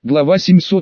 Глава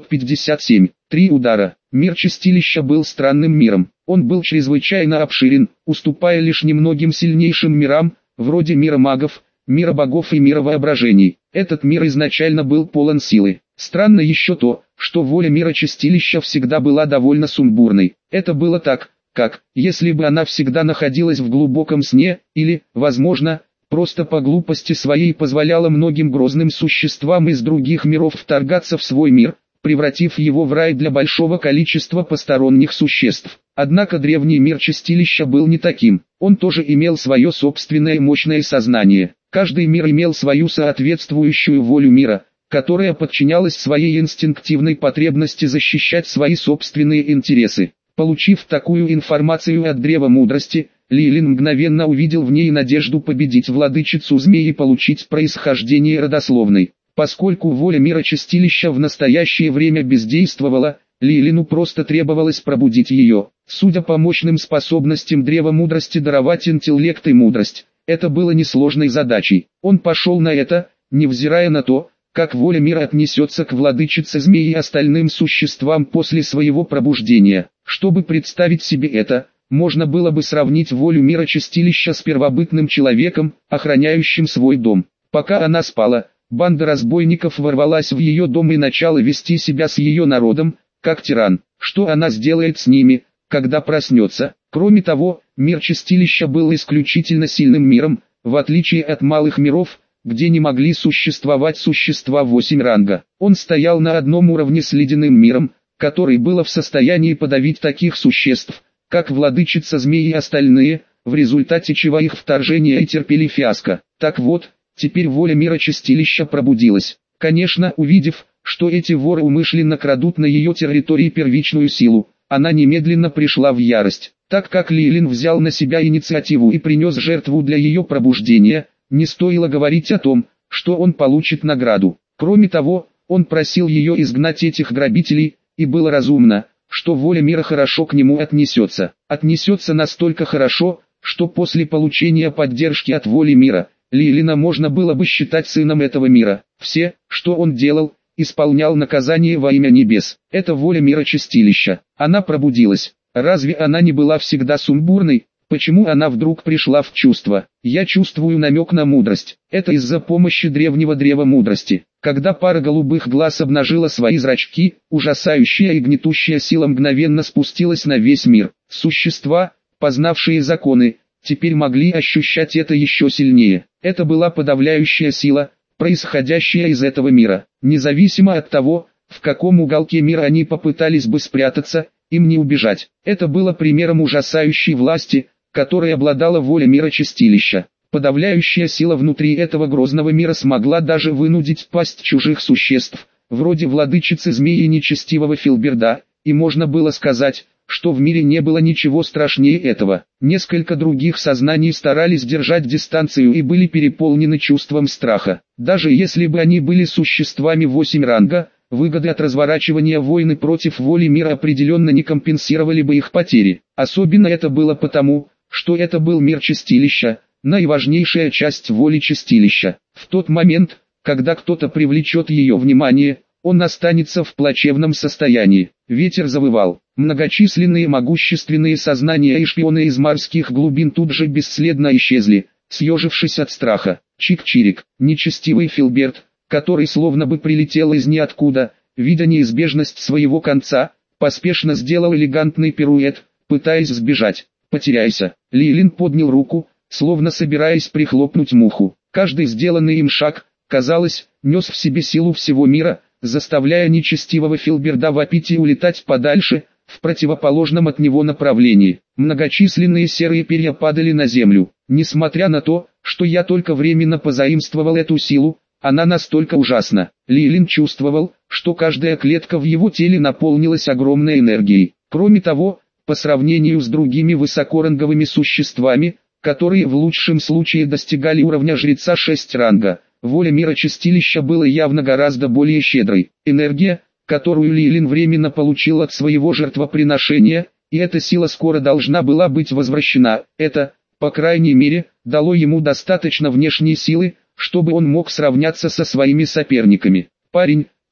757. 3 удара. Мир Чистилища был странным миром. Он был чрезвычайно обширен, уступая лишь немногим сильнейшим мирам, вроде мира магов, мира богов и мира воображений. Этот мир изначально был полон силы. Странно еще то, что воля мира Чистилища всегда была довольно сумбурной. Это было так, как, если бы она всегда находилась в глубоком сне, или, возможно, просто по глупости своей позволяла многим грозным существам из других миров вторгаться в свой мир, превратив его в рай для большого количества посторонних существ. Однако древний мир Чистилища был не таким. Он тоже имел свое собственное мощное сознание. Каждый мир имел свою соответствующую волю мира, которая подчинялась своей инстинктивной потребности защищать свои собственные интересы. Получив такую информацию от Древа Мудрости, Лилин мгновенно увидел в ней надежду победить владычицу змей и получить происхождение родословной. Поскольку воля мира Чистилища в настоящее время бездействовала, Лилину просто требовалось пробудить ее. Судя по мощным способностям Древа Мудрости даровать интеллект и мудрость, это было несложной задачей. Он пошел на это, невзирая на то, как воля мира отнесется к владычице змей и остальным существам после своего пробуждения. Чтобы представить себе это, можно было бы сравнить волю мира Чистилища с первобытным человеком, охраняющим свой дом. Пока она спала, банда разбойников ворвалась в ее дом и начала вести себя с ее народом, как тиран. Что она сделает с ними, когда проснется? Кроме того, мир Чистилища был исключительно сильным миром, в отличие от малых миров, где не могли существовать существа 8 ранга. Он стоял на одном уровне с ледяным миром, который был в состоянии подавить таких существ, как владычица змей и остальные, в результате чего их вторжения и терпели фиаско. Так вот, теперь воля мира Чистилища пробудилась. Конечно, увидев, что эти воры умышленно крадут на ее территории первичную силу, она немедленно пришла в ярость. Так как Лилин взял на себя инициативу и принес жертву для ее пробуждения, не стоило говорить о том, что он получит награду. Кроме того, он просил ее изгнать этих грабителей, и было разумно, что воля мира хорошо к нему отнесется. Отнесется настолько хорошо, что после получения поддержки от воли мира, Лилина можно было бы считать сыном этого мира. Все, что он делал, исполнял наказание во имя небес. Это воля мира Чистилища. Она пробудилась. Разве она не была всегда сумбурной? Почему она вдруг пришла в чувство? Я чувствую намек на мудрость. Это из-за помощи древнего Древа Мудрости. Когда пара голубых глаз обнажила свои зрачки, ужасающая и гнетущая сила мгновенно спустилась на весь мир. Существа, познавшие законы, теперь могли ощущать это еще сильнее. Это была подавляющая сила, происходящая из этого мира. Независимо от того, в каком уголке мира они попытались бы спрятаться, им не убежать. Это было примером ужасающей власти, которой обладала воля мира Чистилища. Подавляющая сила внутри этого грозного мира смогла даже вынудить пасть чужих существ, вроде владычицы змеи и нечестивого Филберда, и можно было сказать, что в мире не было ничего страшнее этого. Несколько других сознаний старались держать дистанцию и были переполнены чувством страха. Даже если бы они были существами 8 ранга, выгоды от разворачивания войны против воли мира определенно не компенсировали бы их потери. Особенно это было потому, что это был мир Чистилища, наиважнейшая часть воли Чистилища. В тот момент, когда кто-то привлечет ее внимание, он останется в плачевном состоянии. Ветер завывал. Многочисленные могущественные сознания и шпионы из морских глубин тут же бесследно исчезли, съежившись от страха. Чик-чирик, нечестивый Филберт, который словно бы прилетел из ниоткуда, видя неизбежность своего конца, поспешно сделал элегантный пируэт, пытаясь сбежать. «Потеряйся!» Лилин поднял руку, словно собираясь прихлопнуть муху. Каждый сделанный им шаг, казалось, нес в себе силу всего мира, заставляя нечестивого Филберда вопить и улетать подальше, в противоположном от него направлении. Многочисленные серые перья падали на землю. Несмотря на то, что я только временно позаимствовал эту силу, она настолько ужасна. Лилин чувствовал, что каждая клетка в его теле наполнилась огромной энергией. Кроме того, по сравнению с другими высокоранговыми существами, которые в лучшем случае достигали уровня жреца 6 ранга, воля мира Чистилища была явно гораздо более щедрой. Энергия, которую Лилин временно получил от своего жертвоприношения, и эта сила скоро должна была быть возвращена. Это, по крайней мере, дало ему достаточно внешней силы, чтобы он мог сравняться со своими соперниками. Парень,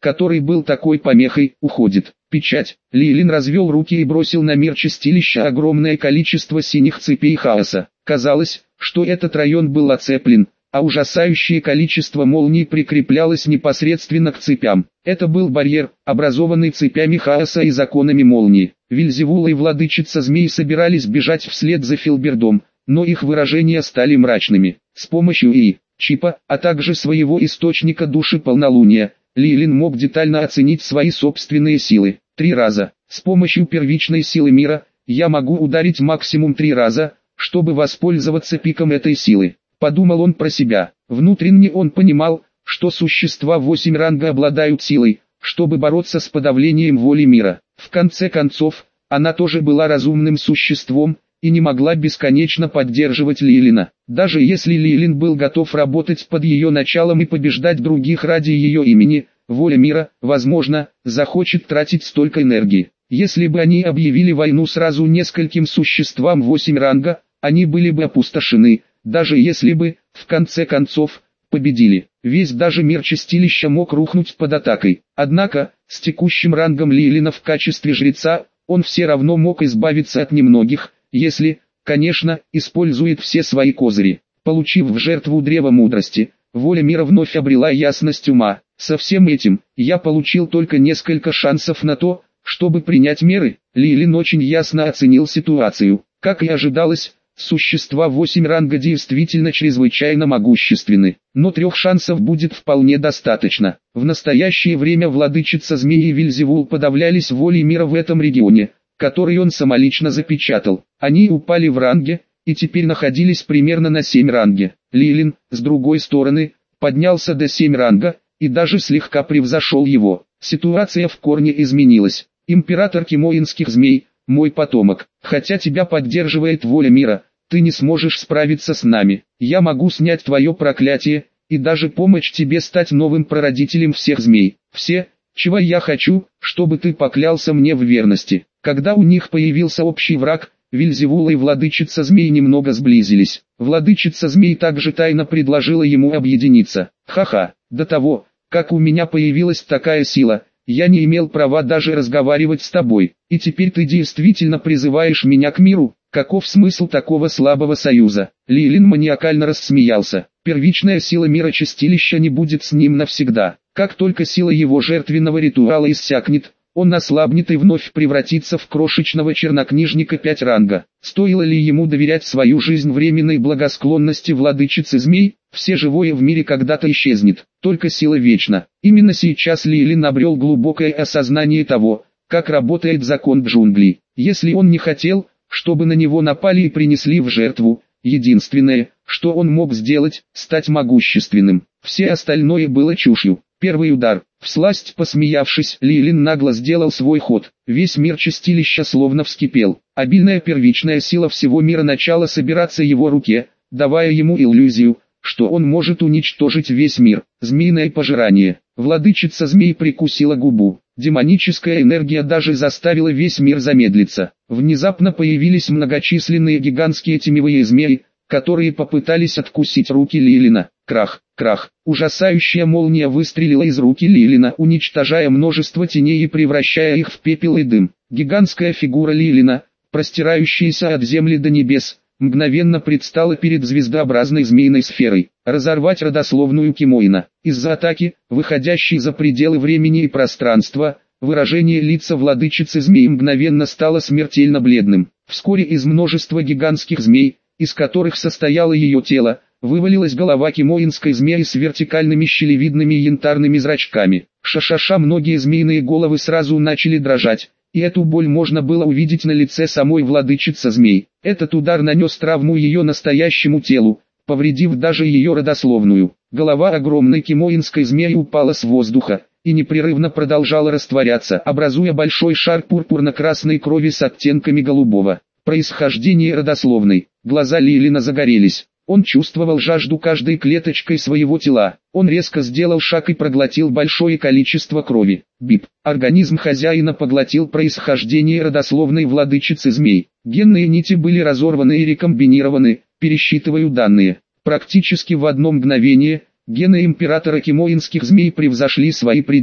который был такой помехой, уходит. Печать. Лилин развел руки и бросил на мир чистилища огромное количество синих цепей хаоса. Казалось, что этот район был оцеплен, а ужасающее количество молний прикреплялось непосредственно к цепям. Это был барьер, образованный цепями хаоса и законами молнии. Вельзевул и владычица змей собирались бежать вслед за Филбердом, но их выражения стали мрачными. С помощью чипа, а также своего источника души полнолуния, Лилин мог детально оценить свои собственные силы. 3 раза. С помощью первичной силы мира, я могу ударить максимум 3 раза, чтобы воспользоваться пиком этой силы. Подумал он про себя. Внутренне он понимал, что существа 8 ранга обладают силой, чтобы бороться с подавлением воли мира. В конце концов, она тоже была разумным существом, и не могла бесконечно поддерживать Лилина. Даже если Лилин был готов работать под ее началом и побеждать других ради ее имени, воля мира, возможно, захочет тратить столько энергии. Если бы они объявили войну сразу нескольким существам 8 ранга, они были бы опустошены, даже если бы, в конце концов, победили. Весь даже мир чистилища мог рухнуть под атакой. Однако, с текущим рангом Лилина в качестве жреца, он все равно мог избавиться от немногих, если, конечно, использует все свои козыри. Получив в жертву древо мудрости, воля мира вновь обрела ясность ума. Со всем этим, я получил только несколько шансов на то, чтобы принять меры. Лилин очень ясно оценил ситуацию. Как и ожидалось, существа 8 ранга действительно чрезвычайно могущественны, но 3 шансов будет вполне достаточно. В настоящее время владычица змеи и Вельзевул подавлялись волей мира в этом регионе, который он самолично запечатал. Они упали в ранге, и теперь находились примерно на 7 ранге. Лилин, с другой стороны, поднялся до 7 ранга, и даже слегка превзошел его. Ситуация в корне изменилась. Император кимоинских змей, мой потомок, хотя тебя поддерживает воля мира, ты не сможешь справиться с нами. Я могу снять твое проклятие, и даже помочь тебе стать новым прародителем всех змей. Все, чего я хочу, чтобы ты поклялся мне в верности. Когда у них появился общий враг, Вельзевул и владычица змей немного сблизились. Владычица змей также тайно предложила ему объединиться. Ха-ха, до того, как у меня появилась такая сила, я не имел права даже разговаривать с тобой, и теперь ты действительно призываешь меня к миру. Каков смысл такого слабого союза? Лилин маниакально рассмеялся. Первичная сила мира чистилища не будет с ним навсегда. Как только сила его жертвенного ритуала иссякнет, он ослабнет и вновь превратится в крошечного чернокнижника 5 ранга. Стоило ли ему доверять свою жизнь временной благосклонности владычицы змей? Все живое в мире когда-то исчезнет, только сила вечна. Именно сейчас Лилин обрел глубокое осознание того, как работает закон джунглей. Если он не хотел, чтобы на него напали и принесли в жертву, единственное, что он мог сделать, стать могущественным. Все остальное было чушью. Первый удар. Всласть посмеявшись, Лилин нагло сделал свой ход. Весь мир чистилища словно вскипел. Обильная первичная сила всего мира начала собираться в его руке, давая ему иллюзию, что он может уничтожить весь мир. Змеиное пожирание. Владычица змей прикусила губу. Демоническая энергия даже заставила весь мир замедлиться. Внезапно появились многочисленные гигантские теневые змеи, которые попытались откусить руки Лилина. Крах, крах. Ужасающая молния выстрелила из руки Лилина, уничтожая множество теней и превращая их в пепел и дым. Гигантская фигура Лилина, простирающаяся от земли до небес, мгновенно предстала перед звездообразной змеиной сферой. Разорвать родословную Кимоина. Из-за атаки, выходящей за пределы времени и пространства, выражение лица владычицы змей мгновенно стало смертельно бледным. Вскоре из множества гигантских змей, из которых состояло ее тело, вывалилась голова кимоинской змеи с вертикальными щелевидными янтарными зрачками. Ша-ша-ша, многие змеиные головы сразу начали дрожать, и эту боль можно было увидеть на лице самой владычицы змей. Этот удар нанес травму ее настоящему телу, повредив даже ее родословную. Голова огромной кимоинской змеи упала с воздуха и непрерывно продолжала растворяться, образуя большой шар пурпурно-красной крови с оттенками голубого. Происхождение родословной. Глаза Лилина загорелись. Он чувствовал жажду каждой клеточкой своего тела. Он резко сделал шаг и проглотил большое количество крови. Бип. Организм хозяина поглотил происхождение родословной владычицы змей. Генные нити были разорваны и рекомбинированы, пересчитываю данные. Практически в одно мгновение, гены императора кимоинских змей превзошли свои пределы.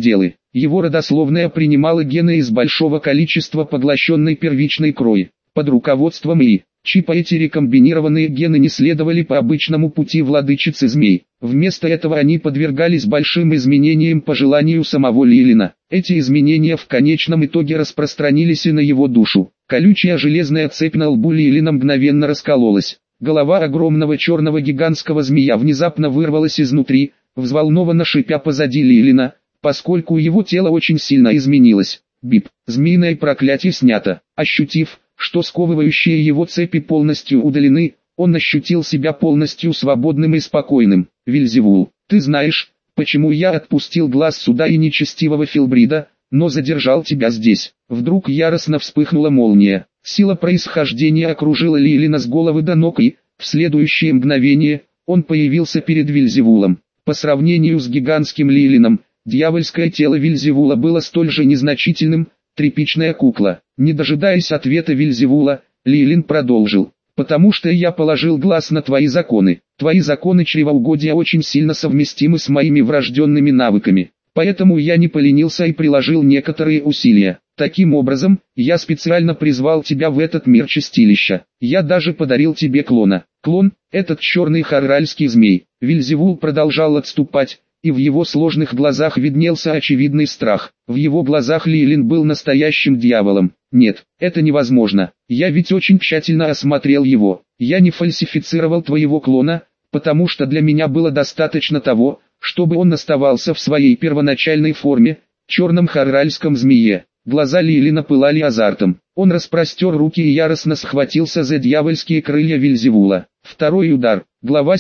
Его родословная принимала гены из большого количества поглощенной первичной крови. Под руководством Чипа эти рекомбинированные гены не следовали по обычному пути владычицы змей. Вместо этого они подвергались большим изменениям по желанию самого Лилина. Эти изменения в конечном итоге распространились и на его душу. Колючая железная цепь на лбу Лилина мгновенно раскололась. Голова огромного черного гигантского змея внезапно вырвалась изнутри, взволнованно шипя позади Лилина, поскольку его тело очень сильно изменилось. Бип, змеиное проклятие снято. Ощутив, что сковывающие его цепи полностью удалены, он ощутил себя полностью свободным и спокойным. Вельзевул, ты знаешь, почему я отпустил глаз суда и нечестивого Филбрида, но задержал тебя здесь. Вдруг яростно вспыхнула молния. Сила происхождения окружила Лилина с головы до ног и, в следующее мгновение, он появился перед Вельзевулом. По сравнению с гигантским Лилином, дьявольское тело Вельзевула было столь же незначительным, тряпичная кукла. Не дожидаясь ответа Вельзевула, Лилин продолжил. «Потому что я положил глаз на твои законы. Твои законы чревоугодия очень сильно совместимы с моими врожденными навыками. Поэтому я не поленился и приложил некоторые усилия. Таким образом, я специально призвал тебя в этот мир чистилища. Я даже подарил тебе клона. Клон – этот черный харральский змей». Вельзевул продолжал отступать, и в его сложных глазах виднелся очевидный страх. В его глазах Лилин был настоящим дьяволом. «Нет, это невозможно. Я ведь очень тщательно осмотрел его. Я не фальсифицировал твоего клона, потому что для меня было достаточно того, чтобы он оставался в своей первоначальной форме, черном харральском змее». Глаза Лилина пылали азартом. Он распростер руки и яростно схватился за дьявольские крылья Вельзевула. Второй удар. Глава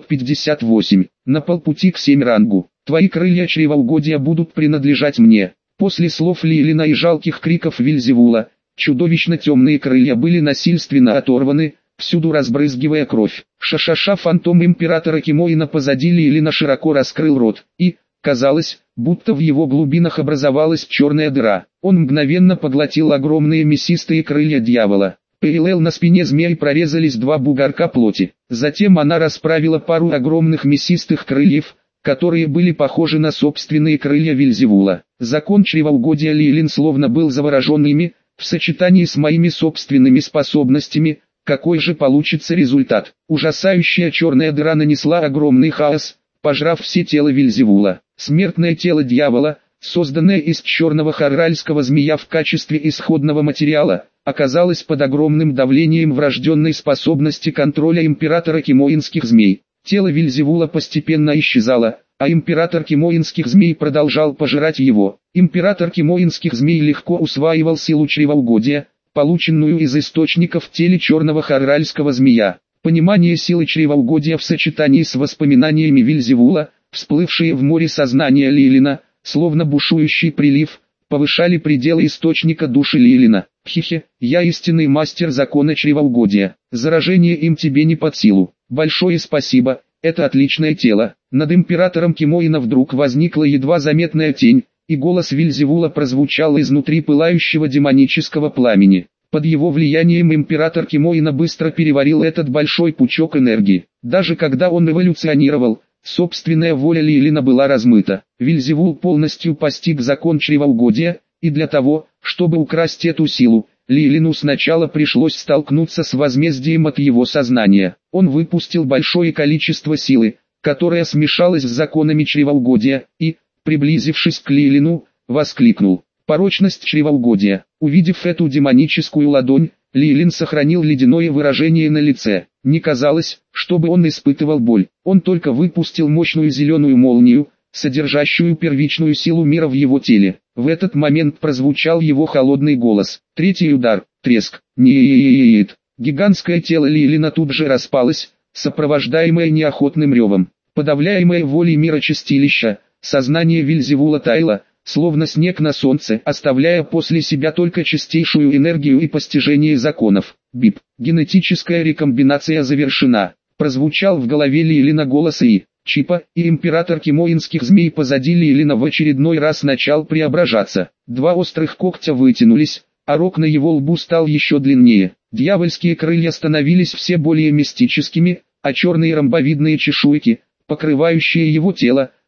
758. На полпути к 7 рангу. Твои крылья чревоугодия будут принадлежать мне. После слов Лилина и жалких криков Вельзевула, чудовищно темные крылья были насильственно оторваны, всюду разбрызгивая кровь. Шашаша фантом императора Кимоина позади Лилина широко раскрыл рот, и, казалось, будто в его глубинах образовалась черная дыра. Он мгновенно поглотил огромные мясистые крылья дьявола. Параллел на спине змеи прорезались два бугорка плоти. Затем она расправила пару огромных мясистых крыльев, которые были похожи на собственные крылья Вельзевула. Закон чревоугодия Лилин словно был заворожен ими, в сочетании с моими собственными способностями, какой же получится результат. Ужасающая черная дыра нанесла огромный хаос, пожрав все тело Вельзевула. Смертное тело дьявола, созданное из черного харральского змея в качестве исходного материала, оказалось под огромным давлением врожденной способности контроля императора кимоинских змей. Тело Вельзевула постепенно исчезало, а император кимоинских змей продолжал пожирать его. Император кимоинских змей легко усваивал силу чревоугодия, полученную из источника в теле черного харральского змея. Понимание силы чревоугодия в сочетании с воспоминаниями Вельзевула, всплывшие в море сознания Лилина, словно бушующий прилив, повышали пределы источника души Лилина. Хе-хе, я истинный мастер закона чревоугодия. Заражение им тебе не под силу. Большое спасибо, это отличное тело. Над императором Кимоина вдруг возникла едва заметная тень, и голос Вельзевула прозвучал изнутри пылающего демонического пламени. Под его влиянием император Кимоина быстро переварил этот большой пучок энергии. Даже когда он эволюционировал, собственная воля Лилина была размыта. Вельзевул полностью постиг закон чревоугодия, и для того, чтобы украсть эту силу, Лилину сначала пришлось столкнуться с возмездием от его сознания. Он выпустил большое количество силы, которая смешалась с законами чревоугодия, и, приблизившись к Лилину, воскликнул: «Порочность чревоугодия». Увидев эту демоническую ладонь, Лилин сохранил ледяное выражение на лице. Не казалось, чтобы он испытывал боль. Он только выпустил мощную зеленую молнию, содержащую первичную силу мира в его теле. В этот момент прозвучал его холодный голос. Третий удар, треск. Нет. Гигантское тело Лилина тут же распалось, сопровождаемое неохотным ревом. Подавляемое волей мира чистилища, сознание Вельзевула таяло, словно снег на солнце, оставляя после себя только чистейшую энергию и постижение законов. Бип. Генетическая рекомбинация завершена. Прозвучал в голове Лилина голос Чипа, и император кимоинских змей позади Лилина в очередной раз начал преображаться. Два острых когтя вытянулись, а рог на его лбу стал еще длиннее. Дьявольские крылья становились все более мистическими, а черные ромбовидные чешуйки, покрывающие его тело,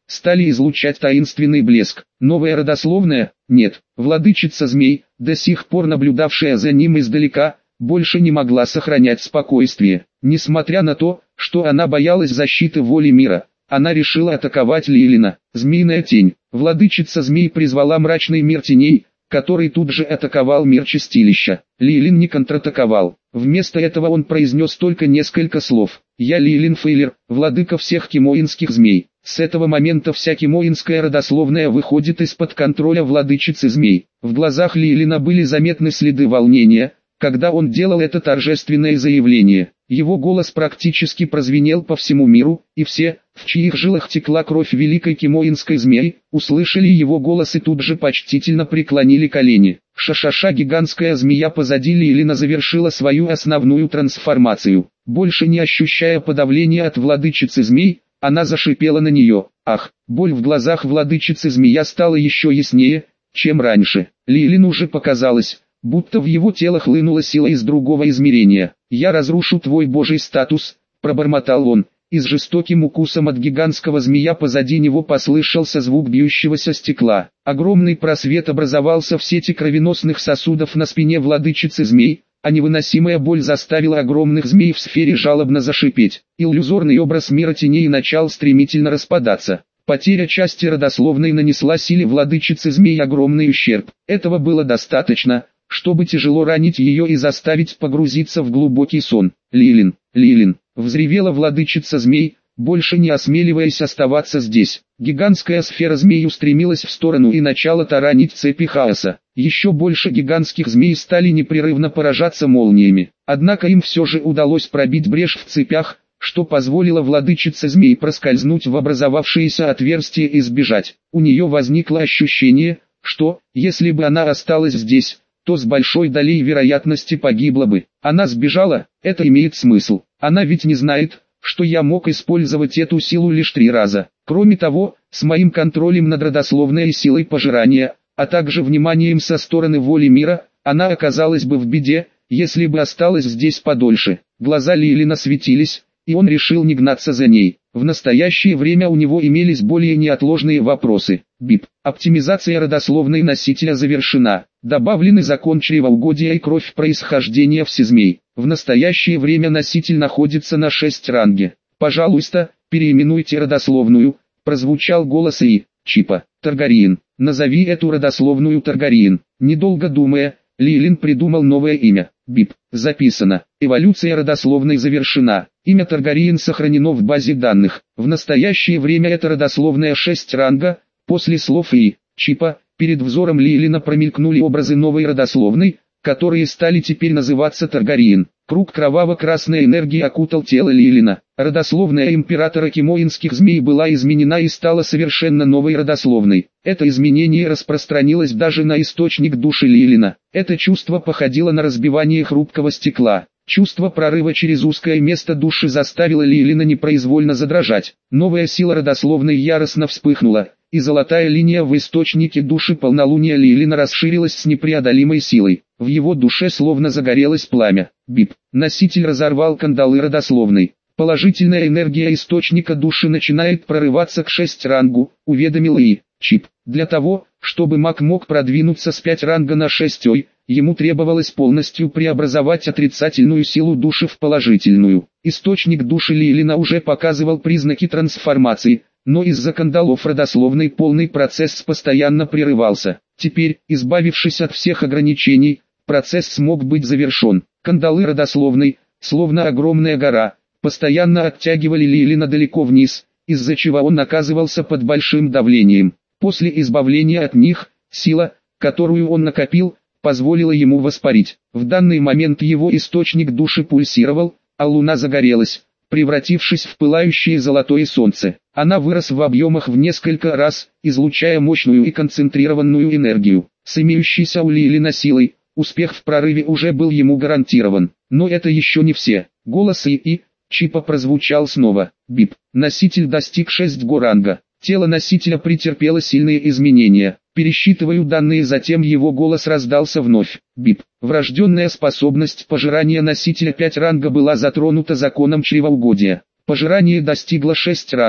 стали излучать таинственный блеск. Новая родословная? Нет. Владычица змей, до сих пор наблюдавшая за ним издалека, больше не могла сохранять спокойствие. Несмотря на то, что она боялась защиты воли мира, она решила атаковать Лилина. Змеиная тень. Владычица змей призвала мрачный мир теней, который тут же атаковал мир чистилища. Лилин не контратаковал. Вместо этого он произнес только несколько слов. «Я Лилин Фейлер, владыка всех кимоинских змей». С этого момента вся кимоинская родословная выходит из-под контроля владычицы змей. В глазах Лилина были заметны следы волнения, когда он делал это торжественное заявление. Его голос практически прозвенел по всему миру, и все, в чьих жилах текла кровь великой кимоинской змеи, услышали его голос и тут же почтительно преклонили колени. Шашаша гигантская змея позади Лилина завершила свою основную трансформацию. Больше не ощущая подавления от владычицы змей, она зашипела на нее. Ах, боль в глазах владычицы змея стала еще яснее, чем раньше. Лилину уже показалось, будто в его тело хлынула сила из другого измерения. «Я разрушу твой божий статус», — пробормотал он, и с жестоким укусом от гигантского змея позади него послышался звук бьющегося стекла. Огромный просвет образовался в сети кровеносных сосудов на спине владычицы змей, а невыносимая боль заставила огромных змей в сфере жалобно зашипеть. Иллюзорный образ мира теней начал стремительно распадаться. Потеря части родословной нанесла силе владычицы змей огромный ущерб. Этого было достаточно, чтобы тяжело ранить ее и заставить погрузиться в глубокий сон. «Лилин, Лилин!» — взревела владычица змей, больше не осмеливаясь оставаться здесь. Гигантская сфера змей устремилась в сторону и начала таранить цепи хаоса. Еще больше гигантских змей стали непрерывно поражаться молниями. Однако им все же удалось пробить брешь в цепях, что позволило владычице змей проскользнуть в образовавшееся отверстие и сбежать. У нее возникло ощущение, что, если бы она осталась здесь, то с большой долей вероятности погибла бы. Она сбежала, это имеет смысл. Она ведь не знает, что я мог использовать эту силу лишь 3 раза. Кроме того, с моим контролем над родословной и силой пожирания, а также вниманием со стороны воли мира, она оказалась бы в беде, если бы осталась здесь подольше. Глаза Лилина светились, и он решил не гнаться за ней. В настоящее время у него имелись более неотложные вопросы. БИП. Оптимизация родословной носителя завершена. Добавлены закон чревоугодия и кровь происхождения всезмей. В настоящее время носитель находится на 6 ранге. «Пожалуйста, переименуйте родословную», — прозвучал голос Чипа. «Таргариен. Назови эту родословную Таргариен». Недолго думая, Лилин придумал новое имя. БИП. Записано. Эволюция родословной завершена. Имя Таргариен сохранено в базе данных. В настоящее время это родословная 6 ранга. После слов Чипа, перед взором Лилина промелькнули образы новой родословной, которые стали теперь называться Таргариен. Круг кроваво-красной энергии окутал тело Лилина. Родословная императора кимоинских змей была изменена и стала совершенно новой родословной. Это изменение распространилось даже на источник души Лилина. Это чувство походило на разбивание хрупкого стекла. Чувство прорыва через узкое место души заставило Лилина непроизвольно задрожать. Новая сила родословной яростно вспыхнула, и золотая линия в источнике души полнолуния Лилина расширилась с непреодолимой силой. В его душе словно загорелось пламя. БИП. Носитель разорвал кандалы родословной. Положительная энергия источника души начинает прорываться к 6 рангу, уведомил Чип. Для того, чтобы маг мог продвинуться с 5 ранга на 6, ему требовалось полностью преобразовать отрицательную силу души в положительную. Источник души Лилина уже показывал признаки трансформации, но из-за кандалов родословной полный процесс постоянно прерывался. Теперь, избавившись от всех ограничений, процесс смог быть завершен. Кандалы родословной, словно огромная гора, постоянно оттягивали Лилина далеко вниз, из-за чего он оказывался под большим давлением. После избавления от них, сила, которую он накопил, позволила ему воспарить. В данный момент его источник души пульсировал, а луна загорелась, превратившись в пылающее золотое солнце. Она вырос в объемах в несколько раз, излучая мощную и концентрированную энергию. С имеющейся у Лилина силой, успех в прорыве уже был ему гарантирован. Но это еще не все. Голос Чипа прозвучал снова. БИП. Носитель достиг 6 ранга. Тело носителя претерпело сильные изменения. Пересчитываю данные, затем его голос раздался вновь. БИП. Врожденная способность пожирания носителя 5 ранга была затронута законом чревоугодия. Пожирание достигло 6 ранга,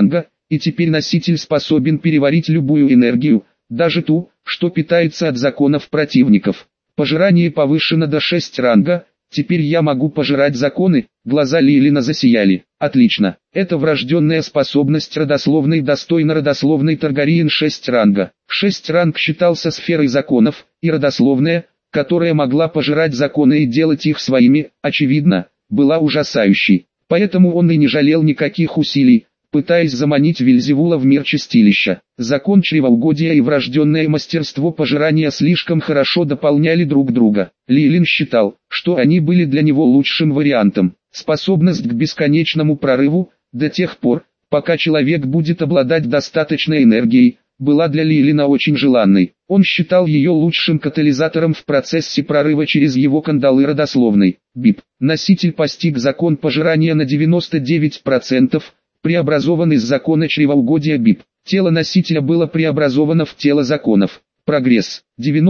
и теперь носитель способен переварить любую энергию, даже ту, что питается от законов противников. Пожирание повышено до 6 ранга, теперь я могу пожирать законы. Глаза Лилина засияли. Отлично, это врожденная способность родословной, достойна родословной Таргариен 6 ранга. 6 ранг считался сферой законов, и родословная, которая могла пожирать законы и делать их своими, очевидно, была ужасающей. Поэтому он и не жалел никаких усилий, пытаясь заманить Вельзевула в мир чистилища. Закон чревоугодия и врожденное мастерство пожирания слишком хорошо дополняли друг друга. Лилин считал, что они были для него лучшим вариантом. Способность к бесконечному прорыву, до тех пор, пока человек будет обладать достаточной энергией, была для Лилина очень желанной. Он считал ее лучшим катализатором в процессе прорыва через его кандалы родословной. БИП. Носитель постиг закон пожирания на 99%, преобразован из закона чревоугодия БИП. Тело носителя было преобразовано в тело законов. Прогресс.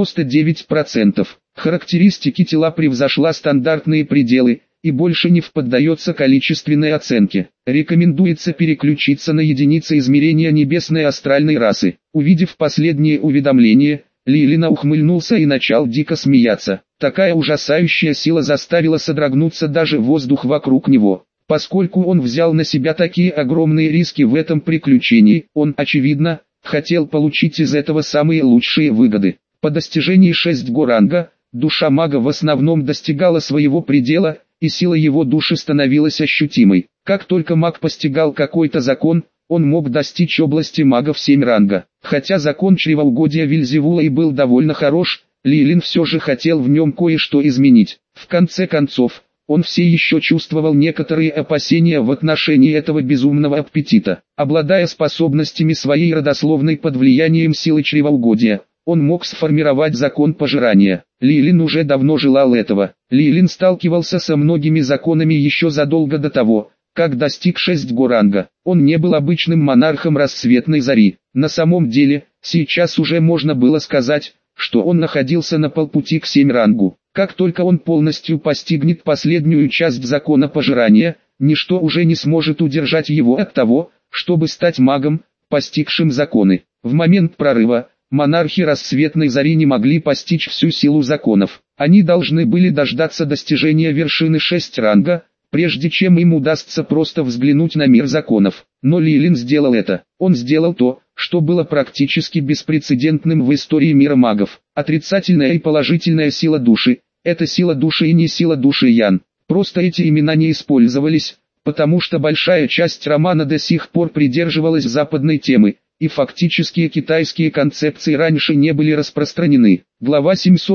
99%. Характеристики тела превзошла стандартные пределы, и больше не поддается количественной оценке. Рекомендуется переключиться на единицы измерения небесной астральной расы. Увидев последнее уведомление, Лилина ухмыльнулся и начал дико смеяться. Такая ужасающая сила заставила содрогнуться даже воздух вокруг него. Поскольку он взял на себя такие огромные риски в этом приключении, он, очевидно, хотел получить из этого самые лучшие выгоды. По достижении 6 ранга, душа мага в основном достигала своего предела, и сила его души становилась ощутимой. Как только маг постигал какой-то закон, он мог достичь области мага в 7 ранга. Хотя закон чревоугодия Вельзевула и был довольно хорош, Лилин все же хотел в нем кое-что изменить. В конце концов, он все еще чувствовал некоторые опасения в отношении этого безумного аппетита. Обладая способностями своей родословной под влиянием силы чревоугодия, он мог сформировать закон пожирания. Лилин уже давно желал этого. Лилин сталкивался со многими законами еще задолго до того, как достиг 6 ранга. Он не был обычным монархом рассветной зари. На самом деле, сейчас уже можно было сказать, что он находился на полпути к 7 рангу. Как только он полностью постигнет последнюю часть закона пожирания, ничто уже не сможет удержать его от того, чтобы стать магом, постигшим законы. В момент прорыва, монархи рассветной зари не могли постичь всю силу законов. Они должны были дождаться достижения вершины 6 ранга, прежде чем им удастся просто взглянуть на мир законов. Но Лилин сделал это. Он сделал то, что было практически беспрецедентным в истории мира магов. Отрицательная и положительная сила души. Это сила души и не сила души Ян. Просто эти имена не использовались, потому что большая часть романа до сих пор придерживалась западной темы, и фактические китайские концепции раньше не были распространены. Глава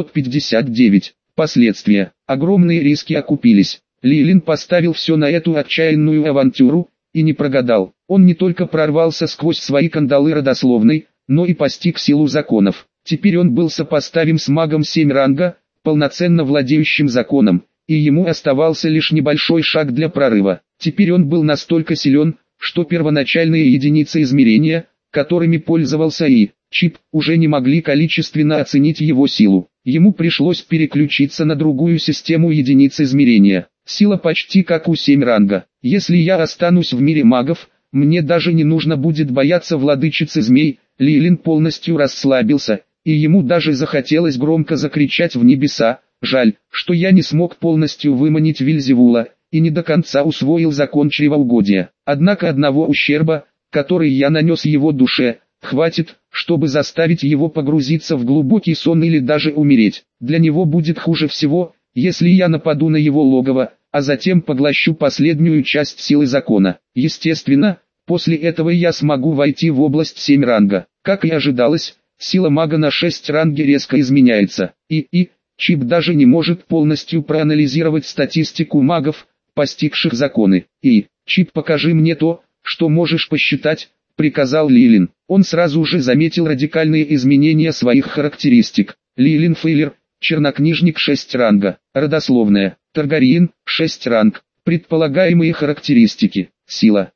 759. Последствия. Огромные риски окупились. Лилин поставил все на эту отчаянную авантюру, и не прогадал. Он не только прорвался сквозь свои кандалы родословной, но и постиг силу законов. Теперь он был сопоставим с магом 7 ранга, полноценно владеющим законом, и ему оставался лишь небольшой шаг для прорыва. Теперь он был настолько силен, что первоначальные единицы измерения, которыми пользовался Чип, уже не могли количественно оценить его силу. Ему пришлось переключиться на другую систему единиц измерения. Сила почти как у 7 ранга. Если я останусь в мире магов, мне даже не нужно будет бояться владычицы змей. Лилин полностью расслабился, и ему даже захотелось громко закричать в небеса. Жаль, что я не смог полностью выманить Вельзевула, и не до конца усвоил закон чревоугодия. Однако одного ущерба, который я нанес его душе, хватит, чтобы заставить его погрузиться в глубокий сон или даже умереть. Для него будет хуже всего, если я нападу на его логово, а затем поглощу последнюю часть силы закона. Естественно, после этого я смогу войти в область 7 ранга. Как и ожидалось, сила мага на 6 ранге резко изменяется. Чип даже не может полностью проанализировать статистику магов, постигших законы. Чип, покажи мне то, что можешь посчитать, приказал Лилин. Он сразу же заметил радикальные изменения своих характеристик. Лилин Фейлер, чернокнижник 6 ранга, родословная, Таргариен, 6 ранг, предполагаемые характеристики, сила,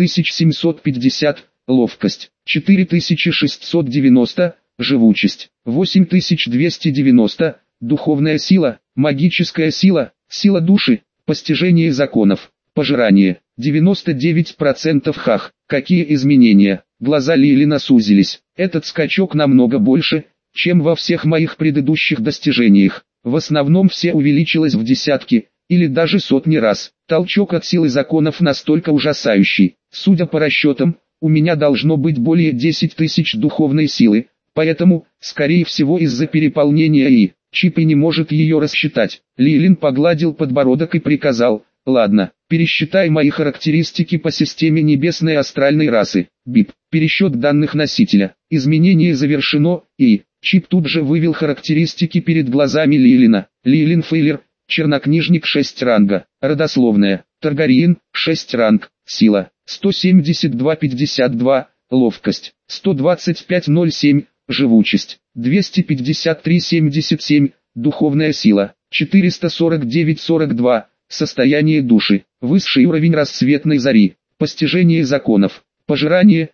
5750, ловкость, 4690, живучесть, 8290, духовная сила, магическая сила, сила души, постижение законов, пожирание, 99% хах. Какие изменения? Глаза Лилина сузились. Этот скачок намного больше, чем во всех моих предыдущих достижениях. В основном все увеличилось в десятки, или даже сотни раз. Толчок от силы законов настолько ужасающий. Судя по расчетам, у меня должно быть более 10 тысяч духовной силы, поэтому, скорее всего из-за переполнения и чип и не может ее рассчитать. Лилин погладил подбородок и приказал: ладно, пересчитай мои характеристики по системе небесной астральной расы. БИП. Пересчет данных носителя. Изменение завершено, и чип тут же вывел характеристики перед глазами Лилина. Лилин Фейлер, чернокнижник 6 ранга, родословная, Таргариен, 6 ранг, сила, 172-52, ловкость, 125-07, живучесть, 253-77, духовная сила, 449-42, состояние души, высший уровень рассветной зари, постижение законов, пожирание,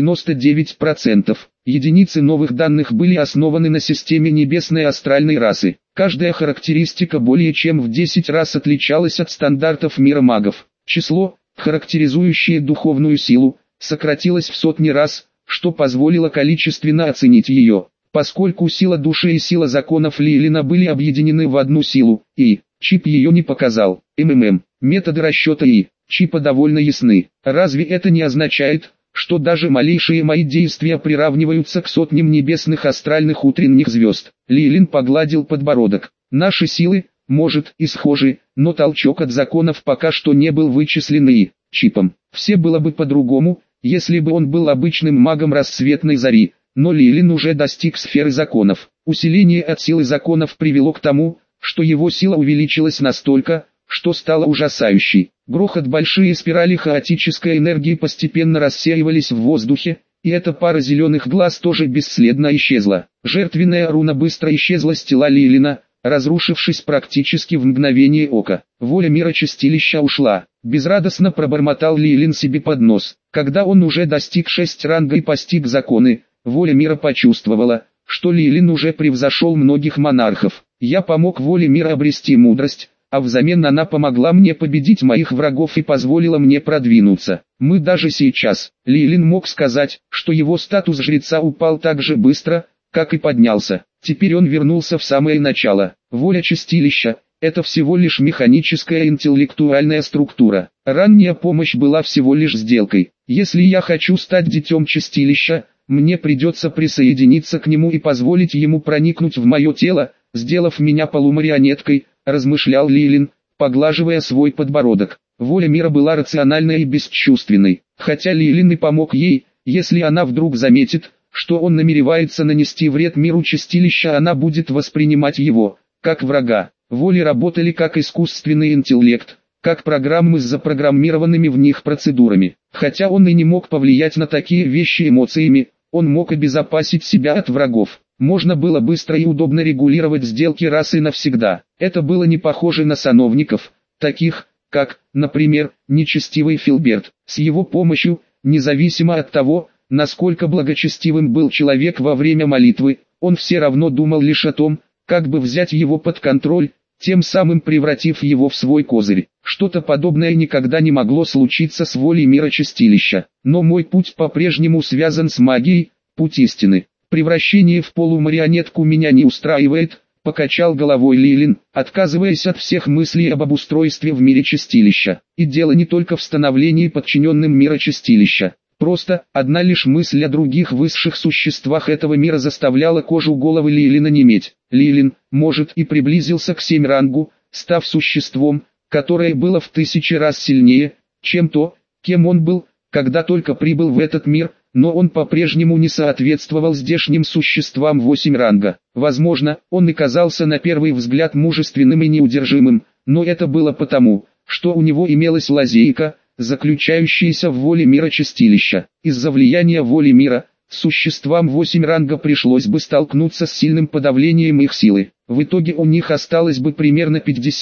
99%. Единицы новых данных были основаны на системе небесной астральной расы. Каждая характеристика более чем в 10 раз отличалась от стандартов мира магов. Число, характеризующее духовную силу, сократилось в сотни раз, что позволило количественно оценить ее. Поскольку сила души и сила законов Лилина были объединены в одну силу, и чип ее не показал. Методы расчета и чипа довольно ясны. Разве это не означает, что даже малейшие мои действия приравниваются к сотням небесных астральных утренних звезд? Лилин погладил подбородок. Наши силы, может, и схожи, но толчок от законов пока что не был вычислен и чипом. Все было бы по-другому, если бы он был обычным магом рассветной зари, но Лилин уже достиг сферы законов. Усиление от силы законов привело к тому, что его сила увеличилась настолько, что стало ужасающей. Грохот, большие спирали хаотической энергии постепенно рассеивались в воздухе, и эта пара зеленых глаз тоже бесследно исчезла. Жертвенная руна быстро исчезла с тела Лилина, разрушившись практически в мгновение ока. Воля мира чистилища ушла. Безрадостно пробормотал Лилин себе под нос. Когда он уже достиг 6 ранга и постиг законы, воля мира почувствовала, что Лилин уже превзошел многих монархов. Я помог воле мира обрести мудрость, а взамен она помогла мне победить моих врагов и позволила мне продвинуться. Мы даже сейчас, Лилин мог сказать, что его статус жреца упал так же быстро, как и поднялся. Теперь он вернулся в самое начало. Воля чистилища – это всего лишь механическая интеллектуальная структура. Ранняя помощь была всего лишь сделкой. Если я хочу стать детем чистилища, мне придется присоединиться к нему и позволить ему проникнуть в мое тело, сделав меня полумарионеткой, размышлял Лилин, поглаживая свой подбородок. Воля мира была рациональной и бесчувственной, хотя Лилин и помог ей. Если она вдруг заметит, что он намеревается нанести вред миру чистилища, она будет воспринимать его, как врага. Воли работали как искусственный интеллект, как программы с запрограммированными в них процедурами. Хотя он и не мог повлиять на такие вещи эмоциями, он мог обезопасить себя от врагов. Можно было быстро и удобно регулировать сделки раз и навсегда. Это было не похоже на сановников, таких, как, например, нечестивый Филберт. С его помощью, независимо от того, насколько благочестивым был человек во время молитвы, он все равно думал лишь о том, как бы взять его под контроль, тем самым превратив его в свой козырь. Что-то подобное никогда не могло случиться с волей мира чистилища. Но мой путь по-прежнему связан с магией, путь истины. Превращение в полумарионетку меня не устраивает, покачал головой Лилин, отказываясь от всех мыслей об обустройстве в мире чистилища. И дело не только в становлении подчиненным мира чистилища. Просто, одна лишь мысль о других высших существах этого мира заставляла кожу головы Лилина неметь. Лилин, может, и приблизился к 7 рангу, став существом, которое было в 1000 раз сильнее, чем то, кем он был, когда только прибыл в этот мир, но он по-прежнему не соответствовал здешним существам 8 ранга. Возможно, он и казался на первый взгляд мужественным и неудержимым, но это было потому, что у него имелась лазейка, заключающаяся в воле мира чистилища. Из-за влияния воли мира, существам 8 ранга пришлось бы столкнуться с сильным подавлением их силы. В итоге у них осталось бы примерно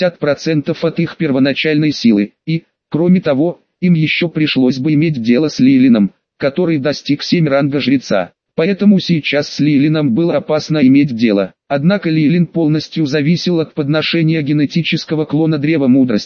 50% от их первоначальной силы, и, кроме того, им еще пришлось бы иметь дело с Лилином, который достиг 7 ранга жреца. Поэтому сейчас с Лилином было опасно иметь дело. Однако Лилин полностью зависел от подношения генетического клона Древа Мудрости,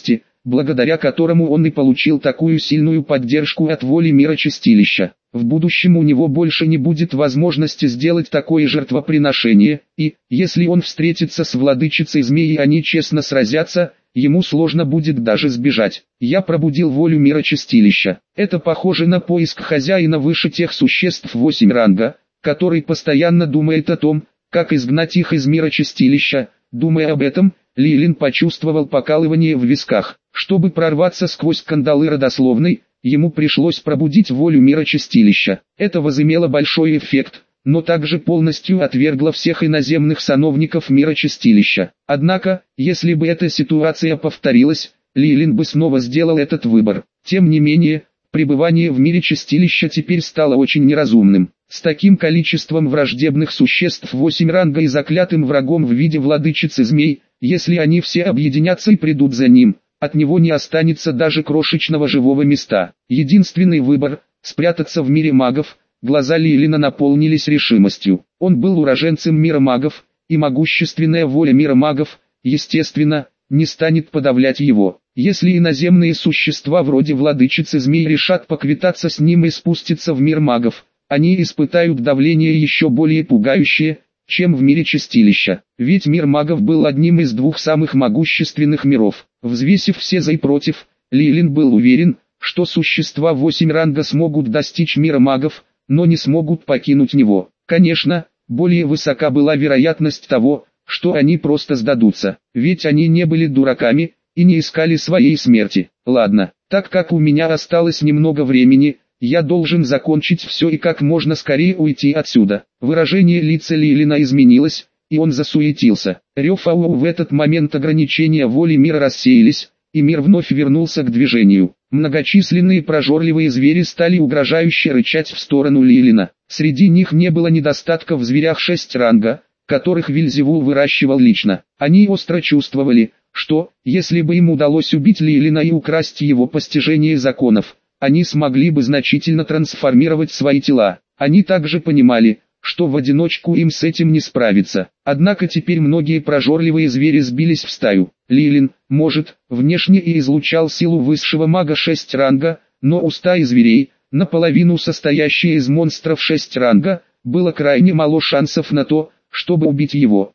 благодаря которому он и получил такую сильную поддержку от воли мира чистилища. В будущем у него больше не будет возможности сделать такое жертвоприношение, и, если он встретится с владычицей змей и они честно сразятся, ему сложно будет даже сбежать. Я пробудил волю мира чистилища. Это похоже на поиск хозяина выше тех существ 8 ранга, который постоянно думает о том, как изгнать их из мира чистилища. Думая об этом, Лилин почувствовал покалывание в висках. Чтобы прорваться сквозь кандалы родословной, ему пришлось пробудить волю мира чистилища. Это возымело большой эффект, но также полностью отвергло всех иноземных сановников мира чистилища. Однако, если бы эта ситуация повторилась, Лилин бы снова сделал этот выбор. Тем не менее, пребывание в мире чистилища теперь стало очень неразумным. С таким количеством враждебных существ 8 ранга и заклятым врагом в виде владычицы змей, если они все объединятся и придут за ним, от него не останется даже крошечного живого места. Единственный выбор – спрятаться в мире магов. Глаза Лилина наполнились решимостью. Он был уроженцем мира магов, и могущественная воля мира магов, естественно, не станет подавлять его. Если иноземные существа вроде владычицы змей решат поквитаться с ним и спуститься в мир магов, они испытают давление еще более пугающее, чем в мире чистилища. Ведь мир магов был одним из двух самых могущественных миров. Взвесив все за и против, Лилин был уверен, что существа 8 ранга смогут достичь мира магов, но не смогут покинуть него. Конечно, более высока была вероятность того, что они просто сдадутся, ведь они не были дураками и не искали своей смерти. Ладно, так как у меня осталось немного времени, я должен закончить все и как можно скорее уйти отсюда. Выражение лица Лилина изменилось, и он засуетился. Рев ау в этот момент ограничения воли мира рассеялись, и мир вновь вернулся к движению. Многочисленные прожорливые звери стали угрожающе рычать в сторону Лилина. Среди них не было недостатка в зверях 6 ранга, которых Вельзевул выращивал лично. Они остро чувствовали, что, если бы им удалось убить Лилина и украсть его постижение законов, они смогли бы значительно трансформировать свои тела. Они также понимали, что в одиночку им с этим не справиться. Однако теперь многие прожорливые звери сбились в стаю. Лилин, может, внешне и излучал силу высшего мага 6 ранга, но у стаи зверей, наполовину состоящие из монстров 6 ранга, было крайне мало шансов на то, чтобы убить его.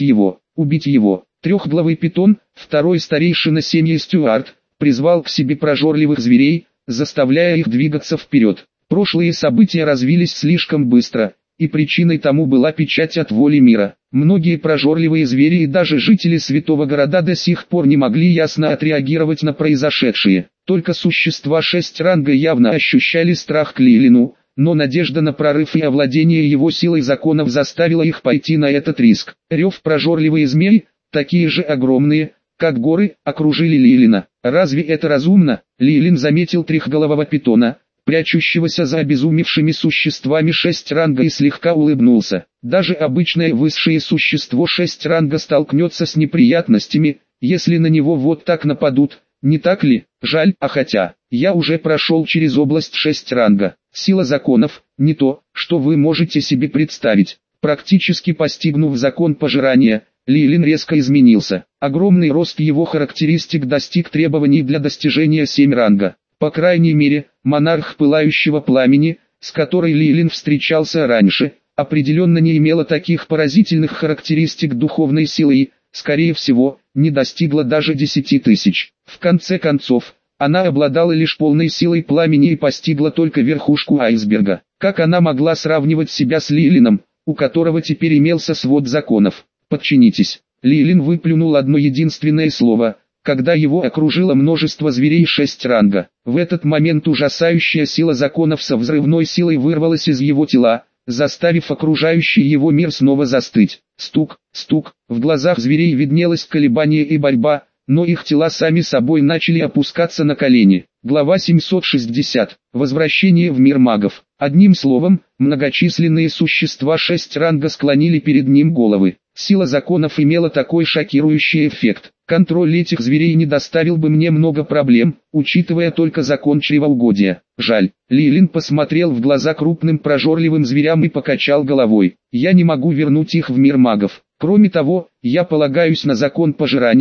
Трехглавый питон, второй старейшина семьи Стюарт, призвал к себе прожорливых зверей, заставляя их двигаться вперед. Прошлые события развились слишком быстро, и причиной тому была печать от воли мира. Многие прожорливые звери и даже жители Святого Города до сих пор не могли ясно отреагировать на произошедшее. Только существа 6 ранга явно ощущали страх к Лилину, но надежда на прорыв и овладение его силой законов заставила их пойти на этот риск. Рев прожорливые змей, такие же огромные, как горы, окружили Лилина. Разве это разумно? Лилин заметил трехголового питона, прячущегося за обезумевшими существами 6 ранга, и слегка улыбнулся. Даже обычное высшее существо 6 ранга столкнется с неприятностями, если на него вот так нападут, не так ли? Жаль, а хотя, я уже прошел через область 6 ранга. Сила законов, не то, что вы можете себе представить. Практически постигнув закон пожирания, Лилин резко изменился. Огромный рост его характеристик достиг требований для достижения 7 ранга. По крайней мере, монарх пылающего пламени, с которой Лилин встречался раньше, определенно не имела таких поразительных характеристик духовной силы и, скорее всего, не достигла даже 10 тысяч. В конце концов, она обладала лишь полной силой пламени и постигла только верхушку айсберга. Как она могла сравнивать себя с Лилином, у которого теперь имелся свод законов? «Подчинитесь». Лилин выплюнул одно единственное слово, когда его окружило множество зверей 6 ранга. В этот момент ужасающая сила законов со взрывной силой вырвалась из его тела, заставив окружающий его мир снова застыть. Стук, стук, в глазах зверей виднелось колебание и борьба, но их тела сами собой начали опускаться на колени. Глава 760. Возвращение в мир магов. Одним словом, многочисленные существа 6 ранга склонили перед ним головы. Сила законов имела такой шокирующий эффект. Контроль этих зверей не доставил бы мне много проблем, учитывая только закон чревоугодия. Жаль. Лилин посмотрел в глаза крупным прожорливым зверям и покачал головой. Я не могу вернуть их в мир магов. Кроме того, я полагаюсь на закон пожирания,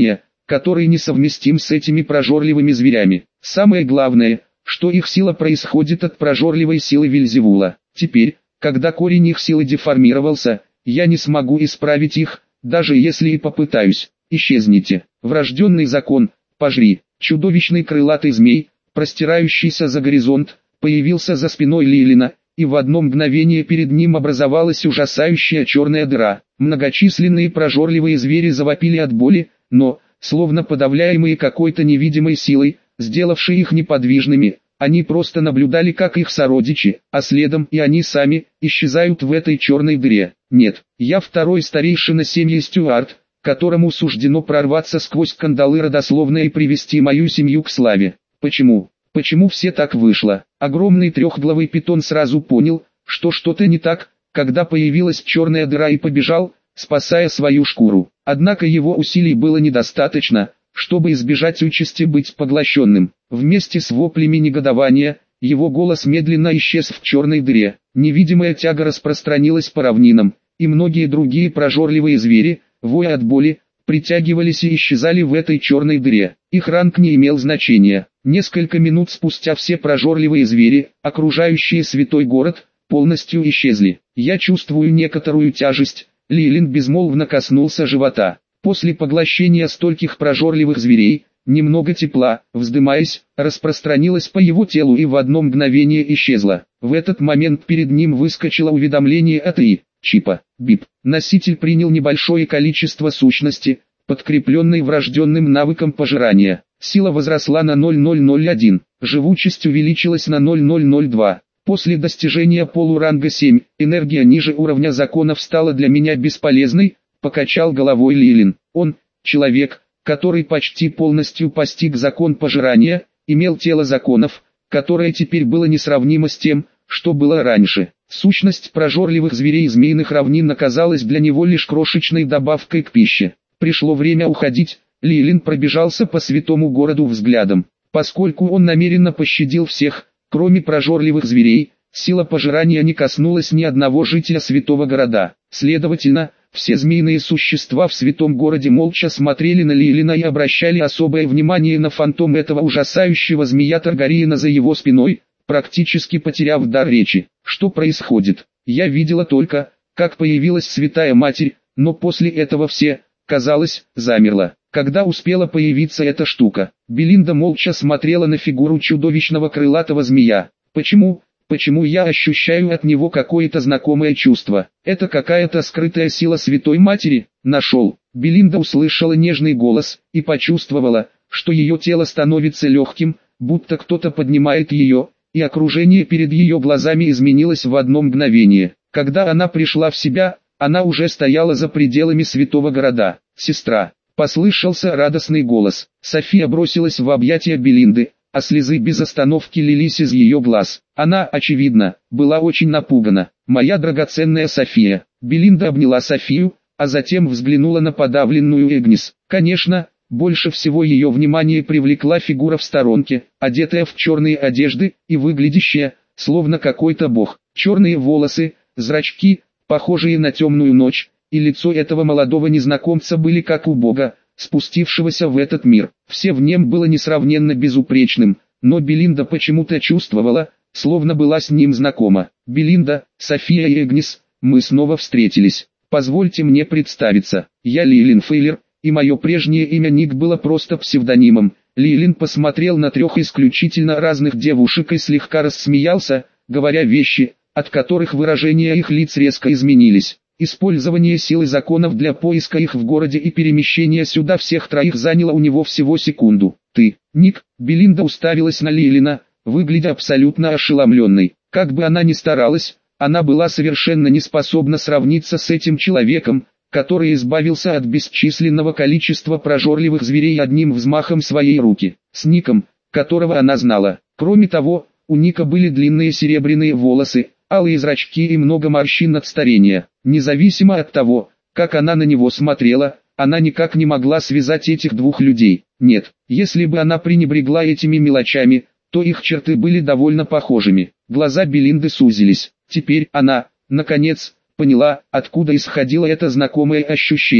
который несовместим с этими прожорливыми зверями. Самое главное, что их сила происходит от прожорливой силы Вельзевула. Теперь, когда корень их силы деформировался, я не смогу исправить их, даже если и попытаюсь. Исчезните. Врожденный закон, пожри. Чудовищный крылатый змей, простирающийся за горизонт, появился за спиной Лилина, и в одно мгновение перед ним образовалась ужасающая черная дыра. Многочисленные прожорливые звери завопили от боли, но, словно подавляемые какой-то невидимой силой, сделавшей их неподвижными, они просто наблюдали, как их сородичи, а следом и они сами, исчезают в этой черной дыре. Нет, я второй старейшина семьи Стюарт, которому суждено прорваться сквозь кандалы родословно и привести мою семью к славе. Почему? Почему все так вышло? Огромный трехглавый питон сразу понял, что что-то не так, когда появилась черная дыра и побежал, спасая свою шкуру. Однако его усилий было недостаточно, чтобы избежать участи быть поглощенным. Вместе с воплями негодования, его голос медленно исчез в черной дыре. Невидимая тяга распространилась по равнинам, и многие другие прожорливые звери, воя от боли, притягивались и исчезали в этой черной дыре. Их ранг не имел значения. Несколько минут спустя все прожорливые звери, окружающие святой город, полностью исчезли. Я чувствую некоторую тяжесть. Лилин безмолвно коснулся живота. После поглощения стольких прожорливых зверей, немного тепла, вздымаясь, распространилось по его телу и в одно мгновение исчезло. В этот момент перед ним выскочило уведомление от чипа. БИП. Носитель принял небольшое количество сущности, подкрепленной врожденным навыком пожирания. Сила возросла на 0,001, живучесть увеличилась на 0,002. После достижения полуранга 7, энергия ниже уровня законов стала для меня бесполезной, покачал головой Лилин. Он, человек, который почти полностью постиг закон пожирания, имел тело законов, которое теперь было несравнимо с тем, что было раньше. Сущность прожорливых зверей змеиных равнин оказалась для него лишь крошечной добавкой к пище. Пришло время уходить. Лилин пробежался по святому городу взглядом. Поскольку он намеренно пощадил всех, кроме прожорливых зверей, сила пожирания не коснулась ни одного жителя святого города. Следовательно, все змеиные существа в святом городе молча смотрели на Лилина и обращали особое внимание на фантом этого ужасающего змея Таргариена за его спиной, практически потеряв дар речи. Что происходит? Я видела только, как появилась Святая Матерь, но после этого все, казалось, замерло. Когда успела появиться эта штука, Белинда молча смотрела на фигуру чудовищного крылатого змея. Почему я ощущаю от него какое-то знакомое чувство? Это какая-то скрытая сила Святой Матери? Нашел. Белинда услышала нежный голос и почувствовала, что ее тело становится легким, будто кто-то поднимает ее, и окружение перед ее глазами изменилось в одно мгновение. Когда она пришла в себя, она уже стояла за пределами святого города. «Сестра!» — послышался радостный голос. София бросилась в объятия Белинды, а слезы без остановки лились из ее глаз. Она, очевидно, была очень напугана. «Моя драгоценная София!» Белинда обняла Софию, а затем взглянула на подавленную Эгнис. Конечно, больше всего ее внимание привлекла фигура в сторонке, одетая в черные одежды и выглядящая, словно какой-то бог. Черные волосы, зрачки, похожие на темную ночь, и лицо этого молодого незнакомца были как у бога, спустившегося в этот мир. Все в нем было несравненно безупречным, но Белинда почему-то чувствовала, словно была с ним знакома. «Белинда, София и Эгнис, мы снова встретились. Позвольте мне представиться, я Лилин Фейлер, и мое прежнее имя Ник было просто псевдонимом». Лилин посмотрел на трех исключительно разных девушек и слегка рассмеялся, говоря вещи, от которых выражения их лиц резко изменились. Использование силы законов для поиска их в городе и перемещения сюда всех троих заняло у него всего секунду. «Ты, Ник?» Белинда уставилась на Лилина, выглядя абсолютно ошеломленной. Как бы она ни старалась, она была совершенно не способна сравниться с этим человеком, который избавился от бесчисленного количества прожорливых зверей одним взмахом своей руки. С Ником, которого она знала. Кроме того, у Ника были длинные серебряные волосы, алые зрачки и много морщин от старения. Независимо от того, как она на него смотрела, она никак не могла связать этих двух людей. Нет, если бы она пренебрегла этими мелочами, то их черты были довольно похожими. Глаза Белинды сузились. Теперь она, наконец, поняла, откуда исходило это знакомое ощущение.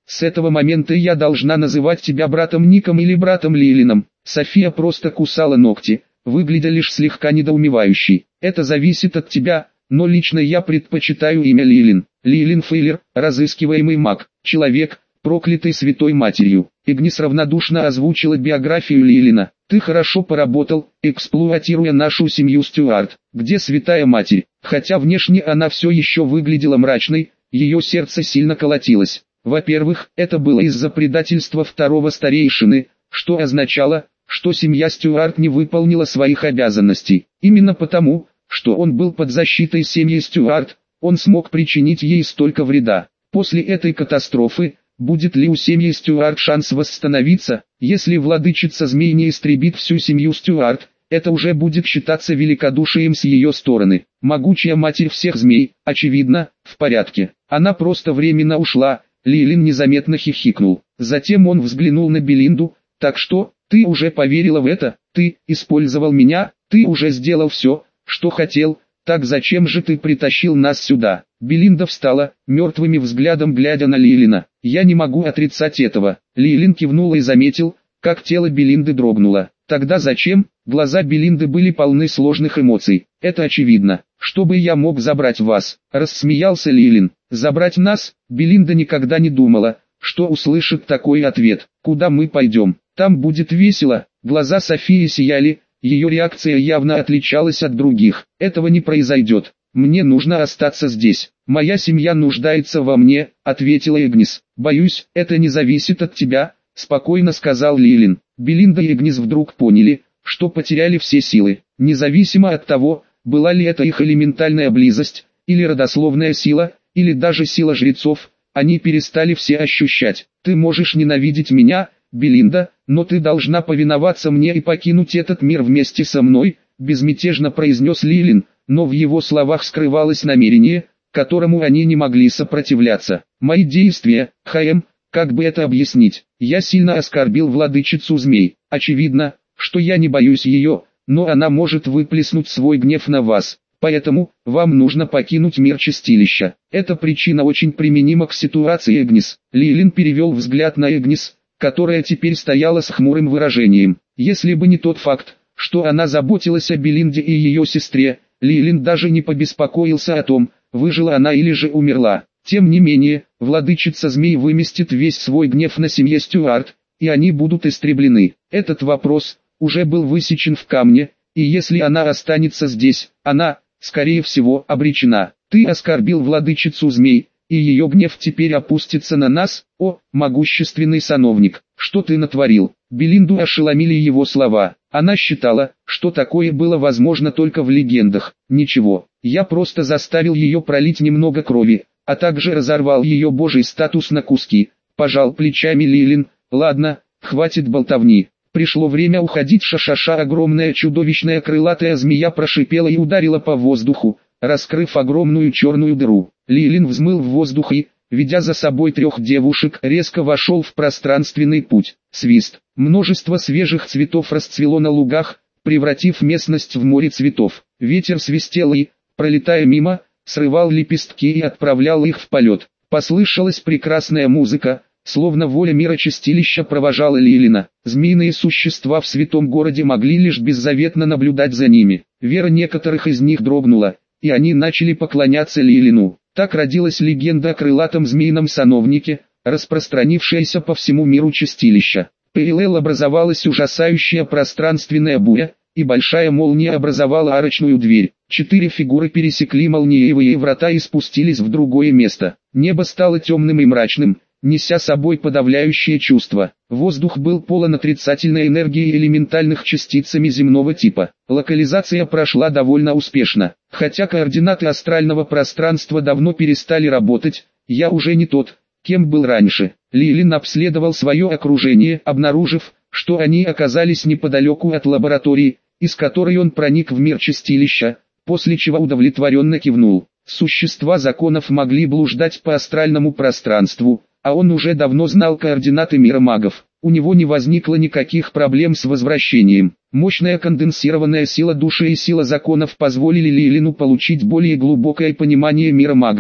С этого момента я должна называть тебя братом Ником или братом Лилином. София просто кусала ногти, выглядя лишь слегка недоумевающей. Это зависит от тебя, но лично я предпочитаю имя Лилин. Лилин Фейлер, разыскиваемый маг, человек, проклятый Святой Матерью. Игнис равнодушно озвучила биографию Лилина. Ты хорошо поработал, эксплуатируя нашу семью Стюарт. Где Святая Матерь? Хотя внешне она все еще выглядела мрачной, ее сердце сильно колотилось. Во-первых, это было из-за предательства второго старейшины, что означало, что семья Стюарт не выполнила своих обязанностей. Именно потому, что он был под защитой семьи Стюарт, он смог причинить ей столько вреда. После этой катастрофы, будет ли у семьи Стюарт шанс восстановиться? Если владычица змей не истребит всю семью Стюарт, это уже будет считаться великодушием с ее стороны. Могучая матерь всех змей, очевидно, в порядке. Она просто временно ушла. Лилин незаметно хихикнул. Затем он взглянул на Белинду. Так что, ты уже поверила в это? Ты использовал меня? Ты уже сделал все, что хотел? Так зачем же ты притащил нас сюда? Белинда встала, мертвым взглядом глядя на Лилина. Я не могу отрицать этого. Лилин кивнул и заметил, как тело Белинды дрогнуло. Тогда зачем? Глаза Белинды были полны сложных эмоций. Это очевидно. Чтобы я мог забрать вас, рассмеялся Лилин. Забрать нас? Белинда никогда не думала, что услышит такой ответ. Куда мы пойдем? Там будет весело. Глаза Софии сияли. Ее реакция явно отличалась от других. Этого не произойдет. Мне нужно остаться здесь. Моя семья нуждается во мне, ответила Игнис. Боюсь, это не зависит от тебя, спокойно сказал Лилин. Белинда и Игнис вдруг поняли, что потеряли все силы. Независимо от того, была ли это их элементальная близость, или родословная сила, или даже сила жрецов, они перестали все ощущать. Ты можешь ненавидеть меня, Белинда, но ты должна повиноваться мне и покинуть этот мир вместе со мной, безмятежно произнес Лилин, но в его словах скрывалось намерение, которому они не могли сопротивляться. Мои действия, как бы это объяснить? Я сильно оскорбил владычицу змей. Очевидно, что я не боюсь ее, но она может выплеснуть свой гнев на вас. Поэтому, вам нужно покинуть мир чистилища. Эта причина очень применима к ситуации Игнис. Лилин перевел взгляд на Игнис, которая теперь стояла с хмурым выражением. Если бы не тот факт, что она заботилась о Белинде и ее сестре, Лилин даже не побеспокоился о том, выжила она или же умерла. Тем не менее, владычица змей выместит весь свой гнев на семье Стюарт, и они будут истреблены. Этот вопрос уже был высечен в камне, и если она останется здесь, она, скорее всего, обречена. Ты оскорбил владычицу змей, и ее гнев теперь опустится на нас, о, могущественный сановник. Что ты натворил? Белинду ошеломили его слова. Она считала, что такое было возможно только в легендах. Ничего, я просто заставил ее пролить немного крови, а также разорвал ее божий статус на куски. Пожал плечами Лилин. Ладно, хватит болтовни. Пришло время уходить. Шашаша. Огромная чудовищная крылатая змея прошипела и ударила по воздуху, раскрыв огромную черную дыру. Лилин взмыл в воздух и, ведя за собой 3 девушек, резко вошел в пространственный путь. Свист. Множество свежих цветов расцвело на лугах, превратив местность в море цветов. Ветер свистел и, пролетая мимо, срывал лепестки и отправлял их в полет. Послышалась прекрасная музыка, словно воля мира чистилища провожала Лилина. Змеиные существа в святом городе могли лишь беззаветно наблюдать за ними. Вера некоторых из них дрогнула, и они начали поклоняться Лилину. Так родилась легенда о крылатом змеином сановнике, распространившаяся по всему миру чистилища. Параллель образовалась ужасающая пространственная буря, и большая молния образовала арочную дверь. 4 фигуры пересекли молниевые врата и спустились в другое место. Небо стало темным и мрачным, неся собой подавляющее чувство. Воздух был полон отрицательной энергии элементальных частицами земного типа. Локализация прошла довольно успешно. Хотя координаты астрального пространства давно перестали работать, я уже не тот, кем был раньше. Лилин обследовал свое окружение, обнаружив, что они оказались неподалеку от лаборатории, из которой он проник в мир чистилища, после чего удовлетворенно кивнул. Существа законов могли блуждать по астральному пространству, а он уже давно знал координаты мира магов. У него не возникло никаких проблем с возвращением. Мощная конденсированная сила души и сила законов позволили Лилину получить более глубокое понимание мира магов.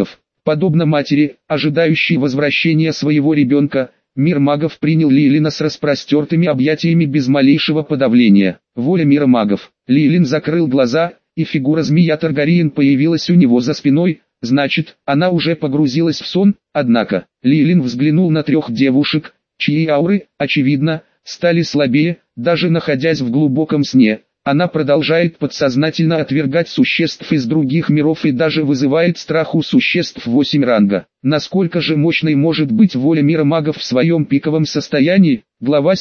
Подобно матери, ожидающей возвращения своего ребенка, мир магов принял Лилина с распростертыми объятиями без малейшего подавления. Воля мира магов. Лилин закрыл глаза, и фигура змея Таргариен появилась у него за спиной, значит, она уже погрузилась в сон. Однако, Лилин взглянул на трех девушек, чьи ауры, очевидно, стали слабее, даже находясь в глубоком сне. Она продолжает подсознательно отвергать существ из других миров и даже вызывает страх у существ 8 ранга. Насколько же мощной может быть воля мира магов в своем пиковом состоянии? Глава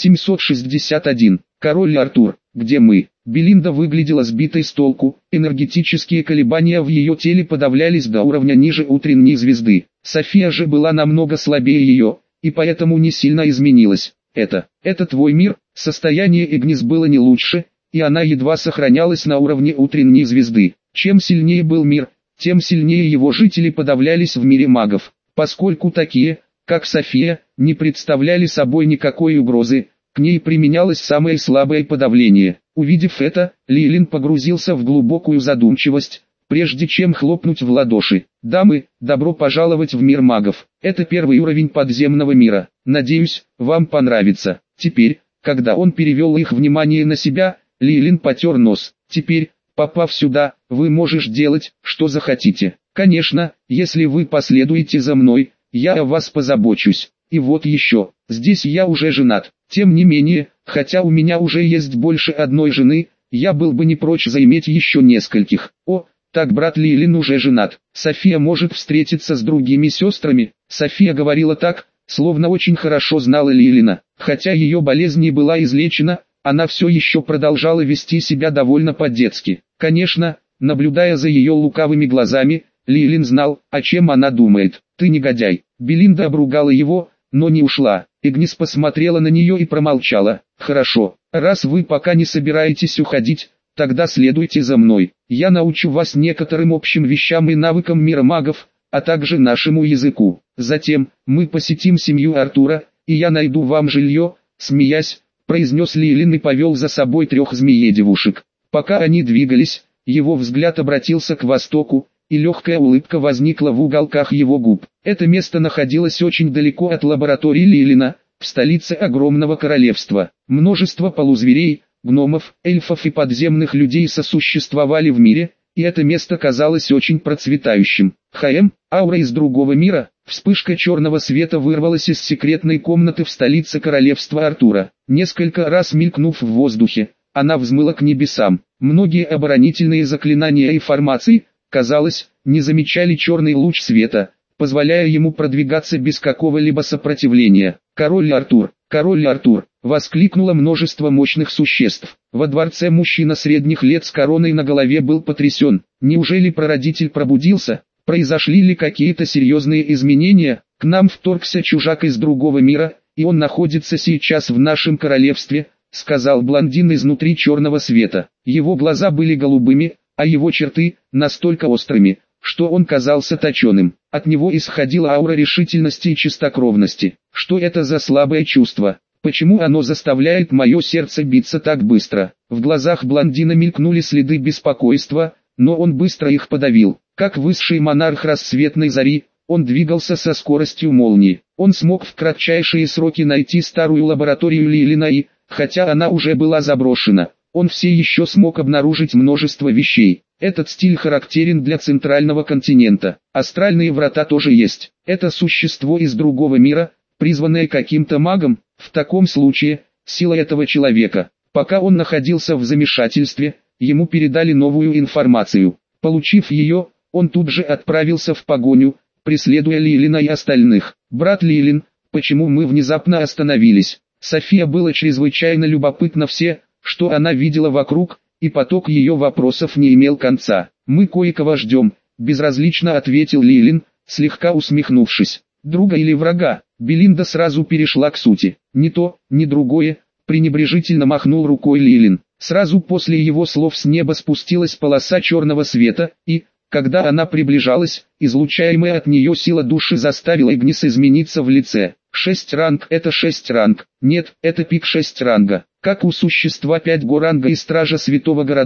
761. Король Артур. Где мы? Белинда выглядела сбитой с толку, энергетические колебания в ее теле подавлялись до уровня ниже утренней звезды. София же была намного слабее ее, и поэтому не сильно изменилась. Это твой мир. Состояние Игнис было не лучше, и она едва сохранялась на уровне утренней звезды. Чем сильнее был мир, тем сильнее его жители подавлялись в мире магов. Поскольку такие, как София, не представляли собой никакой угрозы, к ней применялось самое слабое подавление. Увидев это, Лилин погрузился в глубокую задумчивость, прежде чем хлопнуть в ладоши. «Дамы, добро пожаловать в мир магов. Это первый уровень подземного мира. Надеюсь, вам понравится». Теперь, когда он перевел их внимание на себя, Лилин потер нос. «Теперь, попав сюда, вы можешь делать, что захотите. Конечно, если вы последуете за мной, я о вас позабочусь. И вот еще, здесь я уже женат. Тем не менее, хотя у меня уже есть больше одной жены, я был бы не прочь заиметь еще нескольких. О, так брат Лилин уже женат. София может встретиться с другими сестрами». София говорила так, словно очень хорошо знала Лилина. Хотя ее болезнь не была излечена, она все еще продолжала вести себя довольно по-детски. Конечно, наблюдая за ее лукавыми глазами, Лилин знал, о чем она думает. «Ты негодяй». Белинда обругала его, но не ушла. Игнис посмотрела на нее и промолчала. «Хорошо, раз вы пока не собираетесь уходить, тогда следуйте за мной. Я научу вас некоторым общим вещам и навыкам мира магов, а также нашему языку. Затем, мы посетим семью Артура, и я найду вам жилье», смеясь, произнес Лилин и повел за собой трех змеедевушек. Пока они двигались, его взгляд обратился к востоку, и легкая улыбка возникла в уголках его губ. Это место находилось очень далеко от лаборатории Лилина, в столице огромного королевства. Множество полузверей, гномов, эльфов и подземных людей сосуществовали в мире, и это место казалось очень процветающим. Аура из другого мира. Вспышка черного света вырвалась из секретной комнаты в столице королевства Артура. Несколько раз мелькнув в воздухе, она взмыла к небесам. Многие оборонительные заклинания и формации, казалось, не замечали черный луч света, позволяя ему продвигаться без какого-либо сопротивления. «Король Артур! Король Артур!» — воскликнуло множество мощных существ. Во дворце мужчина средних лет с короной на голове был потрясен. Неужели прародитель пробудился? Произошли ли какие-то серьезные изменения? К нам вторгся чужак из другого мира, и он находится сейчас в нашем королевстве, сказал блондин изнутри черного света. Его глаза были голубыми, а его черты настолько острыми, что он казался точеным. От него исходила аура решительности и чистокровности. Что это за слабое чувство? Почему оно заставляет мое сердце биться так быстро? В глазах блондина мелькнули следы беспокойства, но он быстро их подавил. Как высший монарх рассветной зари, он двигался со скоростью молнии. Он смог в кратчайшие сроки найти старую лабораторию Лилина и, хотя она уже была заброшена, он все еще смог обнаружить множество вещей. Этот стиль характерен для центрального континента. Астральные врата тоже есть. Это существо из другого мира, призванное каким-то магом. В таком случае, сила этого человека. Пока он находился в замешательстве, ему передали новую информацию. Получив ее, он тут же отправился в погоню, преследуя Лилина и остальных. «Брат Лилин, почему мы внезапно остановились?» София было чрезвычайно любопытно все, что она видела вокруг, и поток ее вопросов не имел конца. «Мы кое-кого ждем», — безразлично ответил Лилин, слегка усмехнувшись. «Друга или врага?» Белинда сразу перешла к сути. «Ни то, ни другое», — пренебрежительно махнул рукой Лилин. Сразу после его слов с неба спустилась полоса черного света, и, когда она приближалась, излучаемая от нее сила души заставила Игнис измениться в лице. 6 ранг — это 6 ранг. Нет, это пик 6 ранга. Как у существа 5 ранга и стража святого города,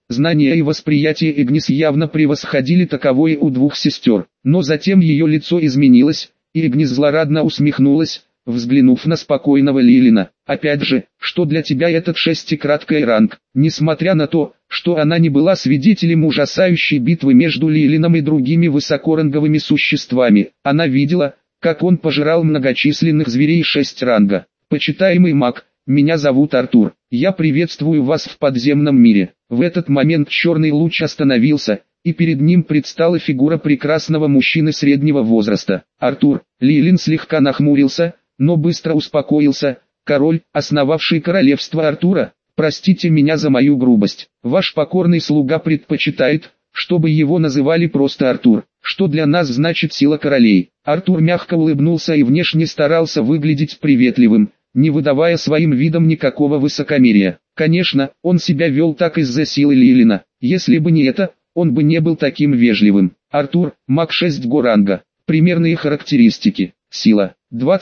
Знания и восприятие Игнис явно превосходили таковое у двух сестер. Но затем ее лицо изменилось, и Игнис злорадно усмехнулась, взглянув на спокойного Лилина. «Опять же, что для тебя этот шестикратный ранг?» Несмотря на то, что она не была свидетелем ужасающей битвы между Лилином и другими высокоранговыми существами, она видела, как он пожирал многочисленных зверей 6 ранга. «Почитаемый маг, меня зовут Артур, я приветствую вас в подземном мире». В этот момент черный луч остановился, и перед ним предстала фигура прекрасного мужчины среднего возраста. «Артур», Лилин слегка нахмурился, но быстро успокоился. «Король, основавший королевство Артура, простите меня за мою грубость. Ваш покорный слуга предпочитает, чтобы его называли просто Артур, что для нас значит сила королей». Артур мягко улыбнулся и внешне старался выглядеть приветливым, не выдавая своим видом никакого высокомерия. Конечно, он себя вел так из-за силы Лилина. Если бы не это, он бы не был таким вежливым. Артур, маг 6 ранга. Примерные характеристики. Сила.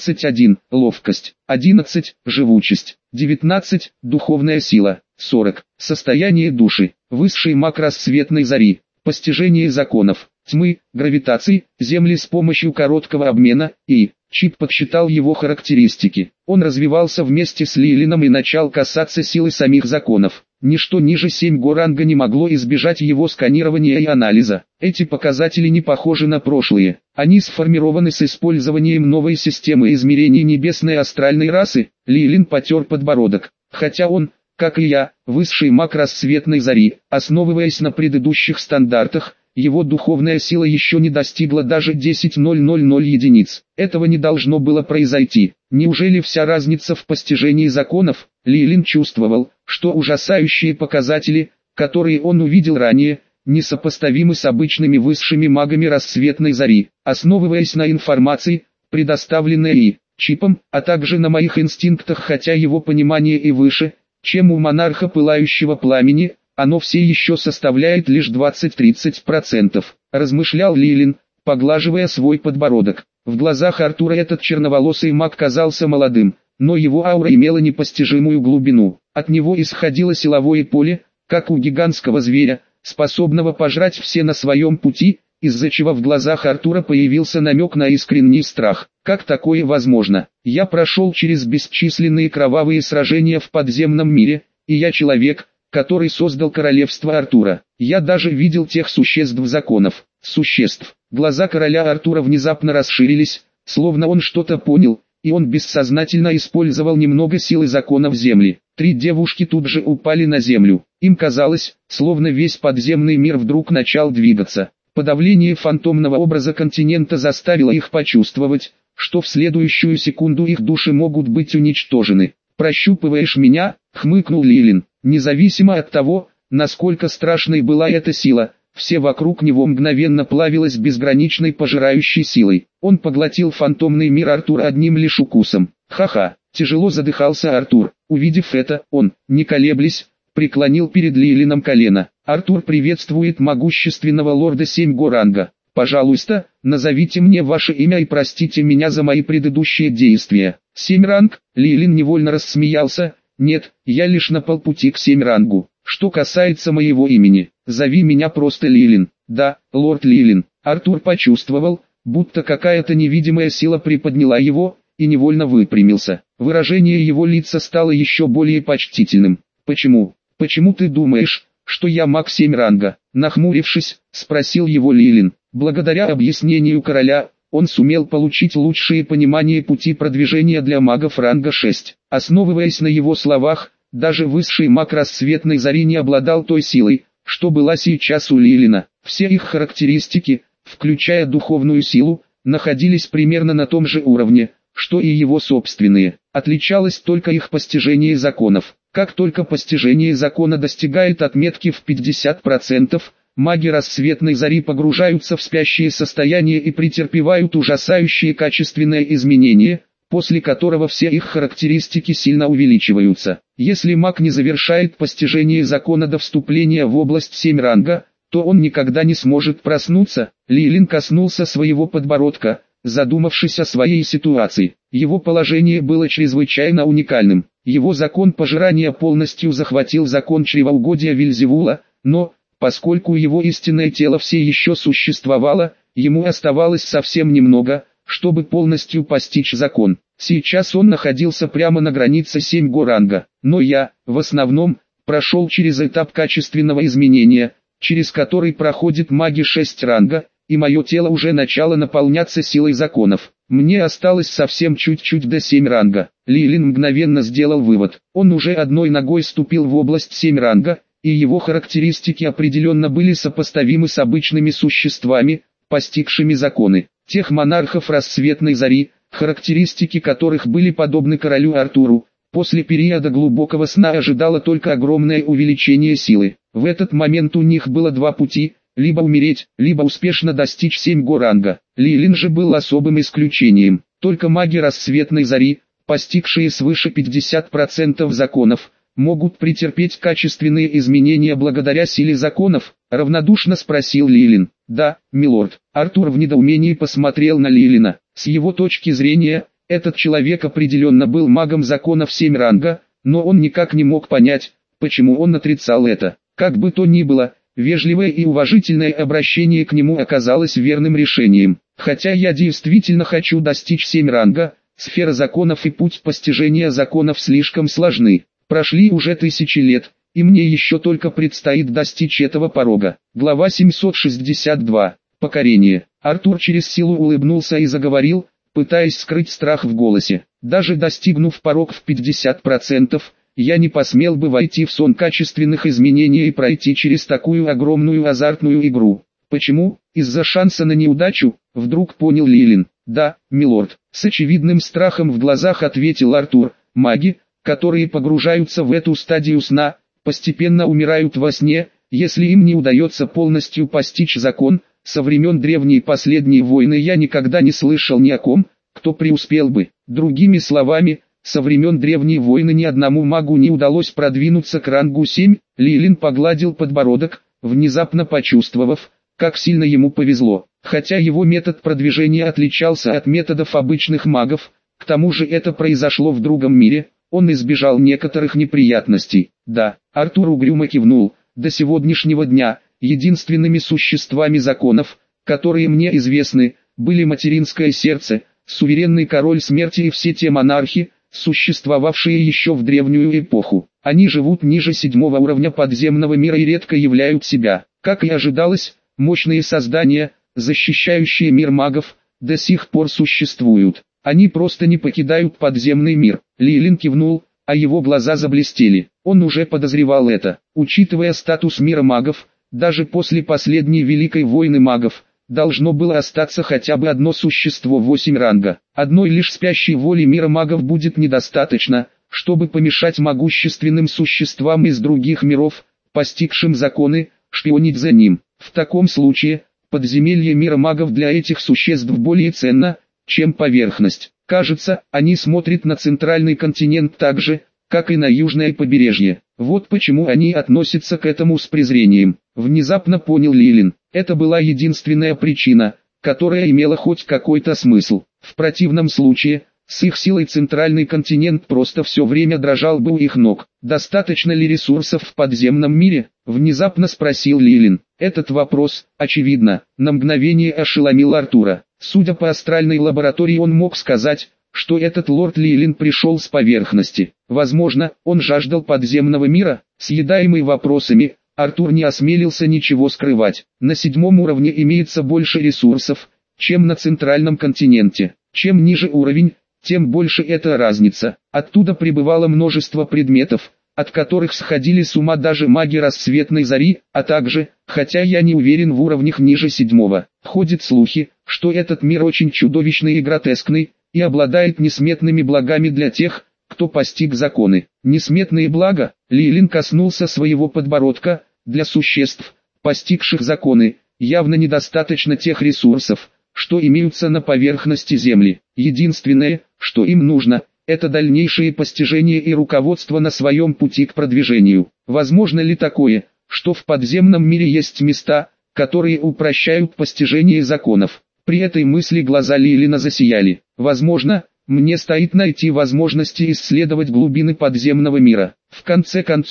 21. Ловкость. 11. Живучесть. 19. Духовная сила. 40. Состояние души. Высший маг рассветной зари. Постижение законов тьмы, гравитации, земли с помощью короткого обмена, и Чип подсчитал его характеристики. Он развивался вместе с Лилином и начал касаться силы самих законов. Ничто ниже 7 ранга не могло избежать его сканирования и анализа. Эти показатели не похожи на прошлые. Они сформированы с использованием новой системы измерений небесной астральной расы. Лилин потер подбородок. Хотя он, как и я, высший маг рассветной зари, основываясь на предыдущих стандартах, его духовная сила еще не достигла даже 10,000 единиц. Этого не должно было произойти. Неужели вся разница в постижении законов? Лилин чувствовал, что ужасающие показатели, которые он увидел ранее, несопоставимы с обычными высшими магами рассветной зари. Основываясь на информации, предоставленной Чипом, а также на моих инстинктах, хотя его понимание и выше, чем у монарха пылающего пламени, оно все еще составляет лишь 20-30%, размышлял Лилин, поглаживая свой подбородок. В глазах Артура этот черноволосый маг казался молодым, но его аура имела непостижимую глубину. От него исходило силовое поле, как у гигантского зверя, способного пожрать все на своем пути, из-за чего в глазах Артура появился намек на искренний страх. Как такое возможно? Я прошел через бесчисленные кровавые сражения в подземном мире, и я человек, который создал королевство Артура. Я даже видел тех существ законов. Существ. Глаза короля Артура внезапно расширились, словно он что-то понял, и он бессознательно использовал немного силы законов земли. 3 девушки тут же упали на землю. Им казалось, словно весь подземный мир вдруг начал двигаться. Подавление фантомного образа континента заставило их почувствовать, что в следующую секунду их души могут быть уничтожены. «Прощупываешь меня?» — хмыкнул Лилин. Независимо от того, насколько страшной была эта сила, все вокруг него мгновенно плавилось безграничной пожирающей силой. Он поглотил фантомный мир Артура одним лишь укусом. Ха-ха, тяжело задыхался Артур. Увидев это, он, не колеблясь, преклонил перед Лилином колено. «Артур приветствует могущественного лорда 7 ранга. Пожалуйста, назовите мне ваше имя и простите меня за мои предыдущие действия». 7 ранг? Лилин невольно рассмеялся. «Нет, я лишь на полпути к 7 рангу. Что касается моего имени, зови меня просто Лилин». «Да, лорд Лилин». Артур почувствовал, будто какая-то невидимая сила приподняла его, и невольно выпрямился. Выражение его лица стало еще более почтительным. «Почему? Почему ты думаешь, что я маг 7 ранга?» Нахмурившись, спросил его Лилин. Благодаря объяснению короля, он сумел получить лучшее понимание пути продвижения для магов ранга 6. Основываясь на его словах, даже высший маг рассветной зари не обладал той силой, что была сейчас у Лилина. Все их характеристики, включая духовную силу, находились примерно на том же уровне, что и его собственные. Отличалось только их постижение законов. Как только постижение закона достигает отметки в 50%, маги рассветной зари погружаются в спящее состояние и претерпевают ужасающие качественные изменения, после которого все их характеристики сильно увеличиваются. Если маг не завершает постижение закона до вступления в область 7 ранга, то он никогда не сможет проснуться. Лилин коснулся своего подбородка, задумавшись о своей ситуации. Его положение было чрезвычайно уникальным. Его закон пожирания полностью захватил закон чревоугодия Вельзевула, Но, поскольку его истинное тело все еще существовало, ему оставалось совсем немного, чтобы полностью постичь закон. Сейчас он находился прямо на границе 7-го ранга, но я, в основном, прошел через этап качественного изменения, через который проходит маги 6 ранга, и мое тело уже начало наполняться силой законов. Мне осталось совсем чуть-чуть до 7 ранга. Лилин мгновенно сделал вывод. Он уже одной ногой ступил в область 7 ранга, и его характеристики определенно были сопоставимы с обычными существами, постигшими законы. Тех монархов рассветной зари, характеристики которых были подобны королю Артуру, после периода глубокого сна ожидало только огромное увеличение силы. В этот момент у них было два пути: либо умереть, либо успешно достичь 7-го ранга. Лилин же был особым исключением. Только маги рассветной зари, постигшие свыше 50% законов, могут претерпеть качественные изменения благодаря силе законов, равнодушно спросил Лилин. Да, милорд. Артур в недоумении посмотрел на Лилина. С его точки зрения, этот человек определенно был магом законов 7 ранга, но он никак не мог понять, почему он отрицал это. Как бы то ни было, вежливое и уважительное обращение к нему оказалось верным решением. Хотя я действительно хочу достичь 7 ранга, сфера законов и путь постижения законов слишком сложны. Прошли уже 1000 лет, и мне еще только предстоит достичь этого порога. Глава 762. Покорение. Артур через силу улыбнулся и заговорил, пытаясь скрыть страх в голосе. Даже достигнув порог в 50%, я не посмел бы войти в сон качественных изменений и пройти через такую огромную азартную игру. Почему? Из-за шанса на неудачу, вдруг понял Лилин. Да, милорд, с очевидным страхом в глазах ответил Артур. Маги, которые погружаются в эту стадию сна, постепенно умирают во сне, если им не удается полностью постичь закон. Со времен древней последней войны я никогда не слышал ни о ком, кто преуспел бы. Другими словами, со времен древней войны ни одному магу не удалось продвинуться к рангу 7. Лилин погладил подбородок, внезапно почувствовав, как сильно ему повезло. Хотя его метод продвижения отличался от методов обычных магов, к тому же это произошло в другом мире, он избежал некоторых неприятностей. Да, Артур угрюмо кивнул. До сегодняшнего дня единственными существами законов, которые мне известны, были материнское сердце, суверенный король смерти и все те монархи, существовавшие еще в древнюю эпоху. Они живут ниже 7-го уровня подземного мира и редко являют себя. Как и ожидалось, мощные создания, защищающие мир магов, до сих пор существуют. Они просто не покидают подземный мир. Лилин кивнул, а его глаза заблестели. Он уже подозревал это. Учитывая статус мира магов, даже после последней Великой войны магов, должно было остаться хотя бы одно существо 8 ранга. Одной лишь спящей воли мира магов будет недостаточно, чтобы помешать могущественным существам из других миров, постигшим законы, шпионить за ним. В таком случае, подземелье мира магов для этих существ более ценно, чем поверхность. Кажется, они смотрят на центральный континент так же, как и на южное побережье. Вот почему они относятся к этому с презрением. Внезапно понял Лилин. Это была единственная причина, которая имела хоть какой-то смысл. В противном случае, с их силой центральный континент просто все время дрожал бы у их ног. Достаточно ли ресурсов в подземном мире? Внезапно спросил Лилин. Этот вопрос, очевидно, на мгновение ошеломил Артура. Судя по астральной лаборатории, он мог сказать, что этот лорд Лилин пришел с поверхности. Возможно, он жаждал подземного мира. Съедаемый вопросами, Артур не осмелился ничего скрывать. На 7-м уровне имеется больше ресурсов, чем на центральном континенте. Чем ниже уровень, тем больше эта разница. Оттуда прибывало множество предметов, от которых сходили с ума даже маги рассветной зари, а также, хотя я не уверен в уровнях ниже 7-го, ходят слухи, что этот мир очень чудовищный и гротескный, и обладает несметными благами для тех, кто постиг законы. Несметные блага, Лилин коснулся своего подбородка, для существ, постигших законы, явно недостаточно тех ресурсов, что имеются на поверхности Земли. Единственное, что им нужно, это дальнейшее постижение и руководство на своем пути к продвижению. Возможно ли такое, что в подземном мире есть места, которые упрощают постижение законов? При этой мысли глаза Лилина засияли. Возможно, мне стоит найти возможности исследовать глубины подземного мира. В конце концов,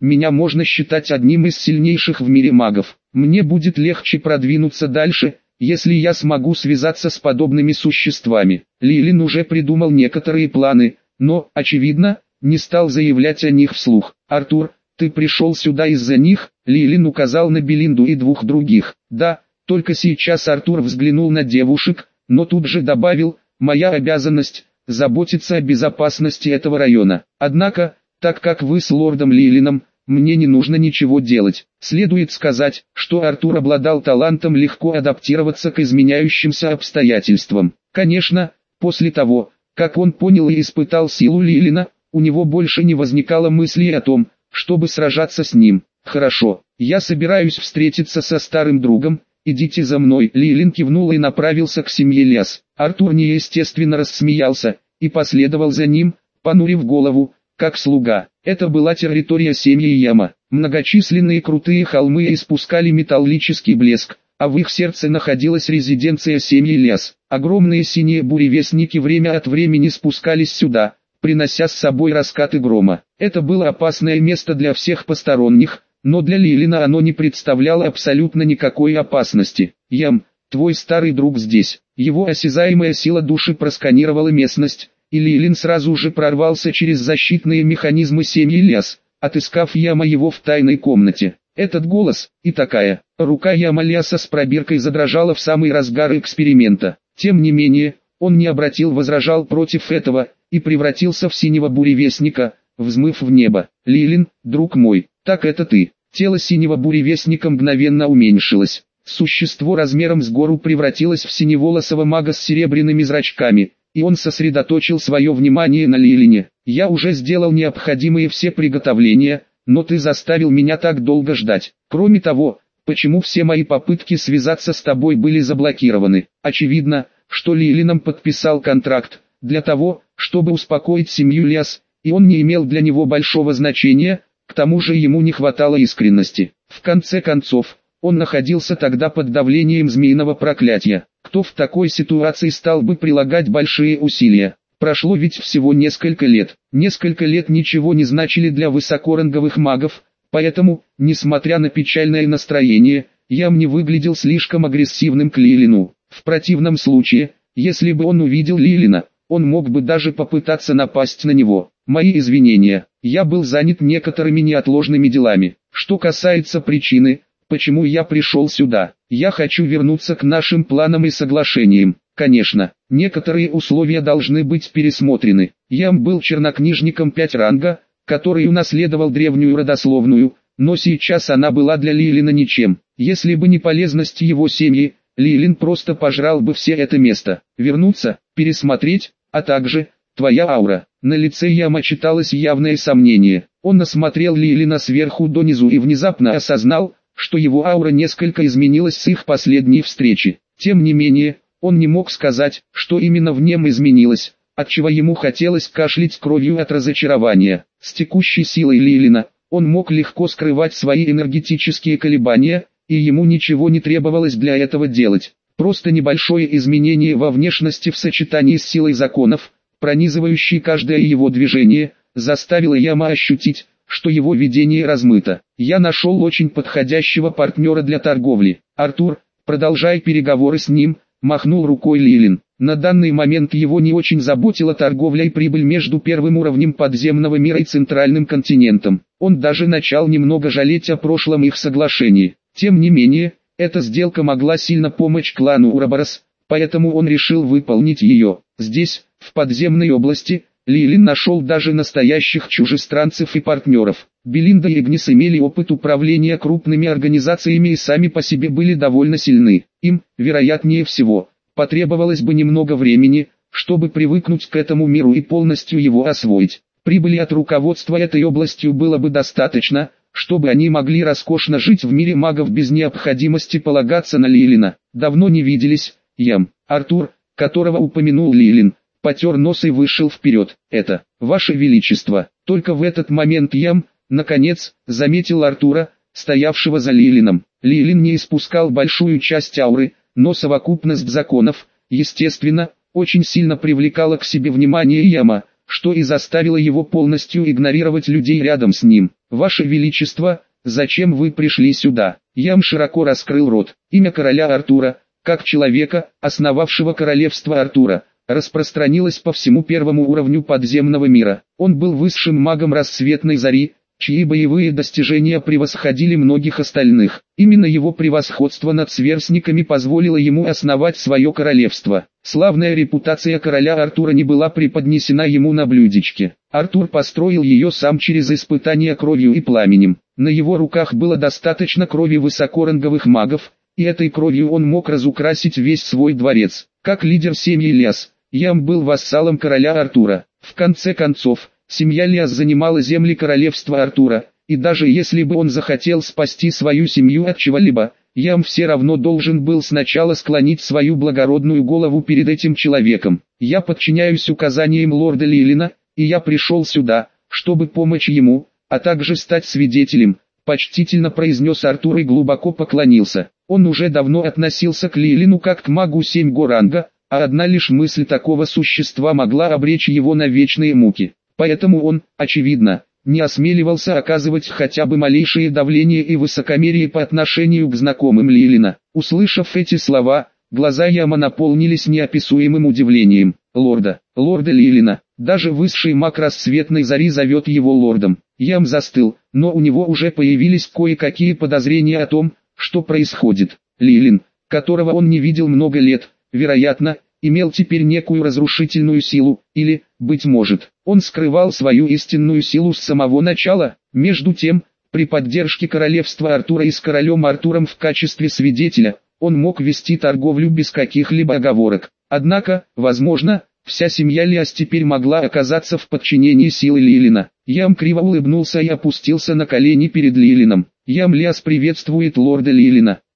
меня можно считать одним из сильнейших в мире магов. Мне будет легче продвинуться дальше, если я смогу связаться с подобными существами. Лилин уже придумал некоторые планы, но, очевидно, не стал заявлять о них вслух. «Артур, ты пришел сюда из-за них?» Лилин указал на Белинду и двух других. «Да». Только сейчас Артур взглянул на девушек, но тут же добавил: «Моя обязанность – заботиться о безопасности этого района. Однако, так как вы с лордом Лилином, мне не нужно ничего делать». Следует сказать, что Артур обладал талантом легко адаптироваться к изменяющимся обстоятельствам. Конечно, после того, как он понял и испытал силу Лилина, у него больше не возникало мыслей о том, чтобы сражаться с ним. «Хорошо, я собираюсь встретиться со старым другом, идите за мной». Лилин кивнул и направился к семье Ляс. Артур неестественно рассмеялся и последовал за ним, понурив голову, как слуга. Это была территория семьи Яма. Многочисленные крутые холмы испускали металлический блеск, а в их сердце находилась резиденция семьи Ляс. Огромные синие буревестники время от времени спускались сюда, принося с собой раскаты грома. Это было опасное место для всех посторонних, но для Лилина оно не представляло абсолютно никакой опасности. «Ям, твой старый друг здесь». Его осязаемая сила души просканировала местность, и Лилин сразу же прорвался через защитные механизмы семьи Ляс, отыскав Яма его в тайной комнате. Этот голос, и такая, рука Яма Ляса с пробиркой задрожала в самый разгар эксперимента. Тем не менее, он не возражал против этого, и превратился в синего буревестника, взмыв в небо. «Лилин, друг мой, так это ты». Тело синего буревестника мгновенно уменьшилось. Существо размером с гору превратилось в синеволосого мага с серебряными зрачками, и он сосредоточил свое внимание на Лилине. «Я уже сделал необходимые все приготовления, но ты заставил меня так долго ждать. Кроме того, почему все мои попытки связаться с тобой были заблокированы?» Очевидно, что Лилином подписал контракт, для того, чтобы успокоить семью Ляс, и он не имел для него большого значения, к тому же ему не хватало искренности. В конце концов, он находился тогда под давлением змеиного проклятия. Кто в такой ситуации стал бы прилагать большие усилия? Прошло ведь всего несколько лет. Несколько лет ничего не значили для высокоранговых магов, поэтому, несмотря на печальное настроение, Ям не выглядел слишком агрессивным к Лилину. В противном случае, если бы он увидел Лилина, он мог бы даже попытаться напасть на него. «Мои извинения, я был занят некоторыми неотложными делами. Что касается причины, почему я пришел сюда, я хочу вернуться к нашим планам и соглашениям. Конечно, некоторые условия должны быть пересмотрены. Ям был чернокнижником 5 ранга, который унаследовал древнюю родословную, но сейчас она была для Лилина ничем. Если бы не полезность его семьи, Лилин просто пожрал бы все это место. Вернуться, пересмотреть, а также твоя аура». На лице Яма читалось явное сомнение. Он осмотрел Лилина сверху донизу и внезапно осознал, что его аура несколько изменилась с их последней встречи. Тем не менее, он не мог сказать, что именно в нем изменилось, отчего ему хотелось кашлять кровью от разочарования. С текущей силой Лилина, он мог легко скрывать свои энергетические колебания, и ему ничего не требовалось для этого делать. Просто небольшое изменение во внешности в сочетании с силой законов, пронизывающей каждое его движение, заставило Яма ощутить, что его видение размыто. «Я нашел очень подходящего партнера для торговли. Артур, продолжай переговоры с ним», — махнул рукой Лилин. На данный момент его не очень заботила торговля и прибыль между первым уровнем подземного мира и центральным континентом. Он даже начал немного жалеть о прошлом их соглашении. Тем не менее, эта сделка могла сильно помочь клану Ураборос, поэтому он решил выполнить ее. Здесь, в подземной области, Лилин нашел даже настоящих чужестранцев и партнеров. Белинда и Игнис имели опыт управления крупными организациями и сами по себе были довольно сильны. Им, вероятнее всего, потребовалось бы немного времени, чтобы привыкнуть к этому миру и полностью его освоить. Прибыли от руководства этой областью было бы достаточно, чтобы они могли роскошно жить в мире магов без необходимости полагаться на Лилина. Давно не виделись, Ям. Артур, которого упомянул Лилин, потер нос и вышел вперед. «Это, Ваше Величество». Только в этот момент Ям, наконец, заметил Артура, стоявшего за Лилином. Лилин не испускал большую часть ауры, но совокупность законов, естественно, очень сильно привлекала к себе внимание Яма, что и заставило его полностью игнорировать людей рядом с ним. «Ваше Величество, зачем вы пришли сюда?» Ям широко раскрыл рот. Имя короля Артура, как человека, основавшего королевство Артура, распространилось по всему первому уровню подземного мира. Он был высшим магом рассветной зари, чьи боевые достижения превосходили многих остальных. Именно его превосходство над сверстниками позволило ему основать свое королевство. Славная репутация короля Артура не была преподнесена ему на блюдечке. Артур построил ее сам через испытания кровью и пламенем. На его руках было достаточно крови высокоранговых магов, и этой кровью он мог разукрасить весь свой дворец. Как лидер семьи Лиас, Ям был вассалом короля Артура. В конце концов, семья Лиас занимала земли королевства Артура, и даже если бы он захотел спасти свою семью от чего-либо, Ям все равно должен был сначала склонить свою благородную голову перед этим человеком. «Я подчиняюсь указаниям лорда Лилина, и я пришел сюда, чтобы помочь ему, а также стать свидетелем», почтительно произнес Артур и глубоко поклонился. Он уже давно относился к Лилину как к магу 7 ранга, а одна лишь мысль такого существа могла обречь его на вечные муки. Поэтому он, очевидно, не осмеливался оказывать хотя бы малейшее давление и высокомерие по отношению к знакомым Лилина. Услышав эти слова, глаза Яма наполнились неописуемым удивлением. Лорда Лилина, даже высший маг рассветной зари зовет его лордом. Ям застыл, но у него уже появились кое-какие подозрения о том, что происходит. Лилин, которого он не видел много лет, вероятно, имел теперь некую разрушительную силу, или, быть может, он скрывал свою истинную силу с самого начала. Между тем, при поддержке королевства Артура и с королем Артуром в качестве свидетеля, он мог вести торговлю без каких-либо оговорок. Однако, возможно, вся семья Лиас теперь могла оказаться в подчинении силы Лилина. Ям криво улыбнулся и опустился на колени перед Лилином. Ям Лиас приветствует лорда Лилина.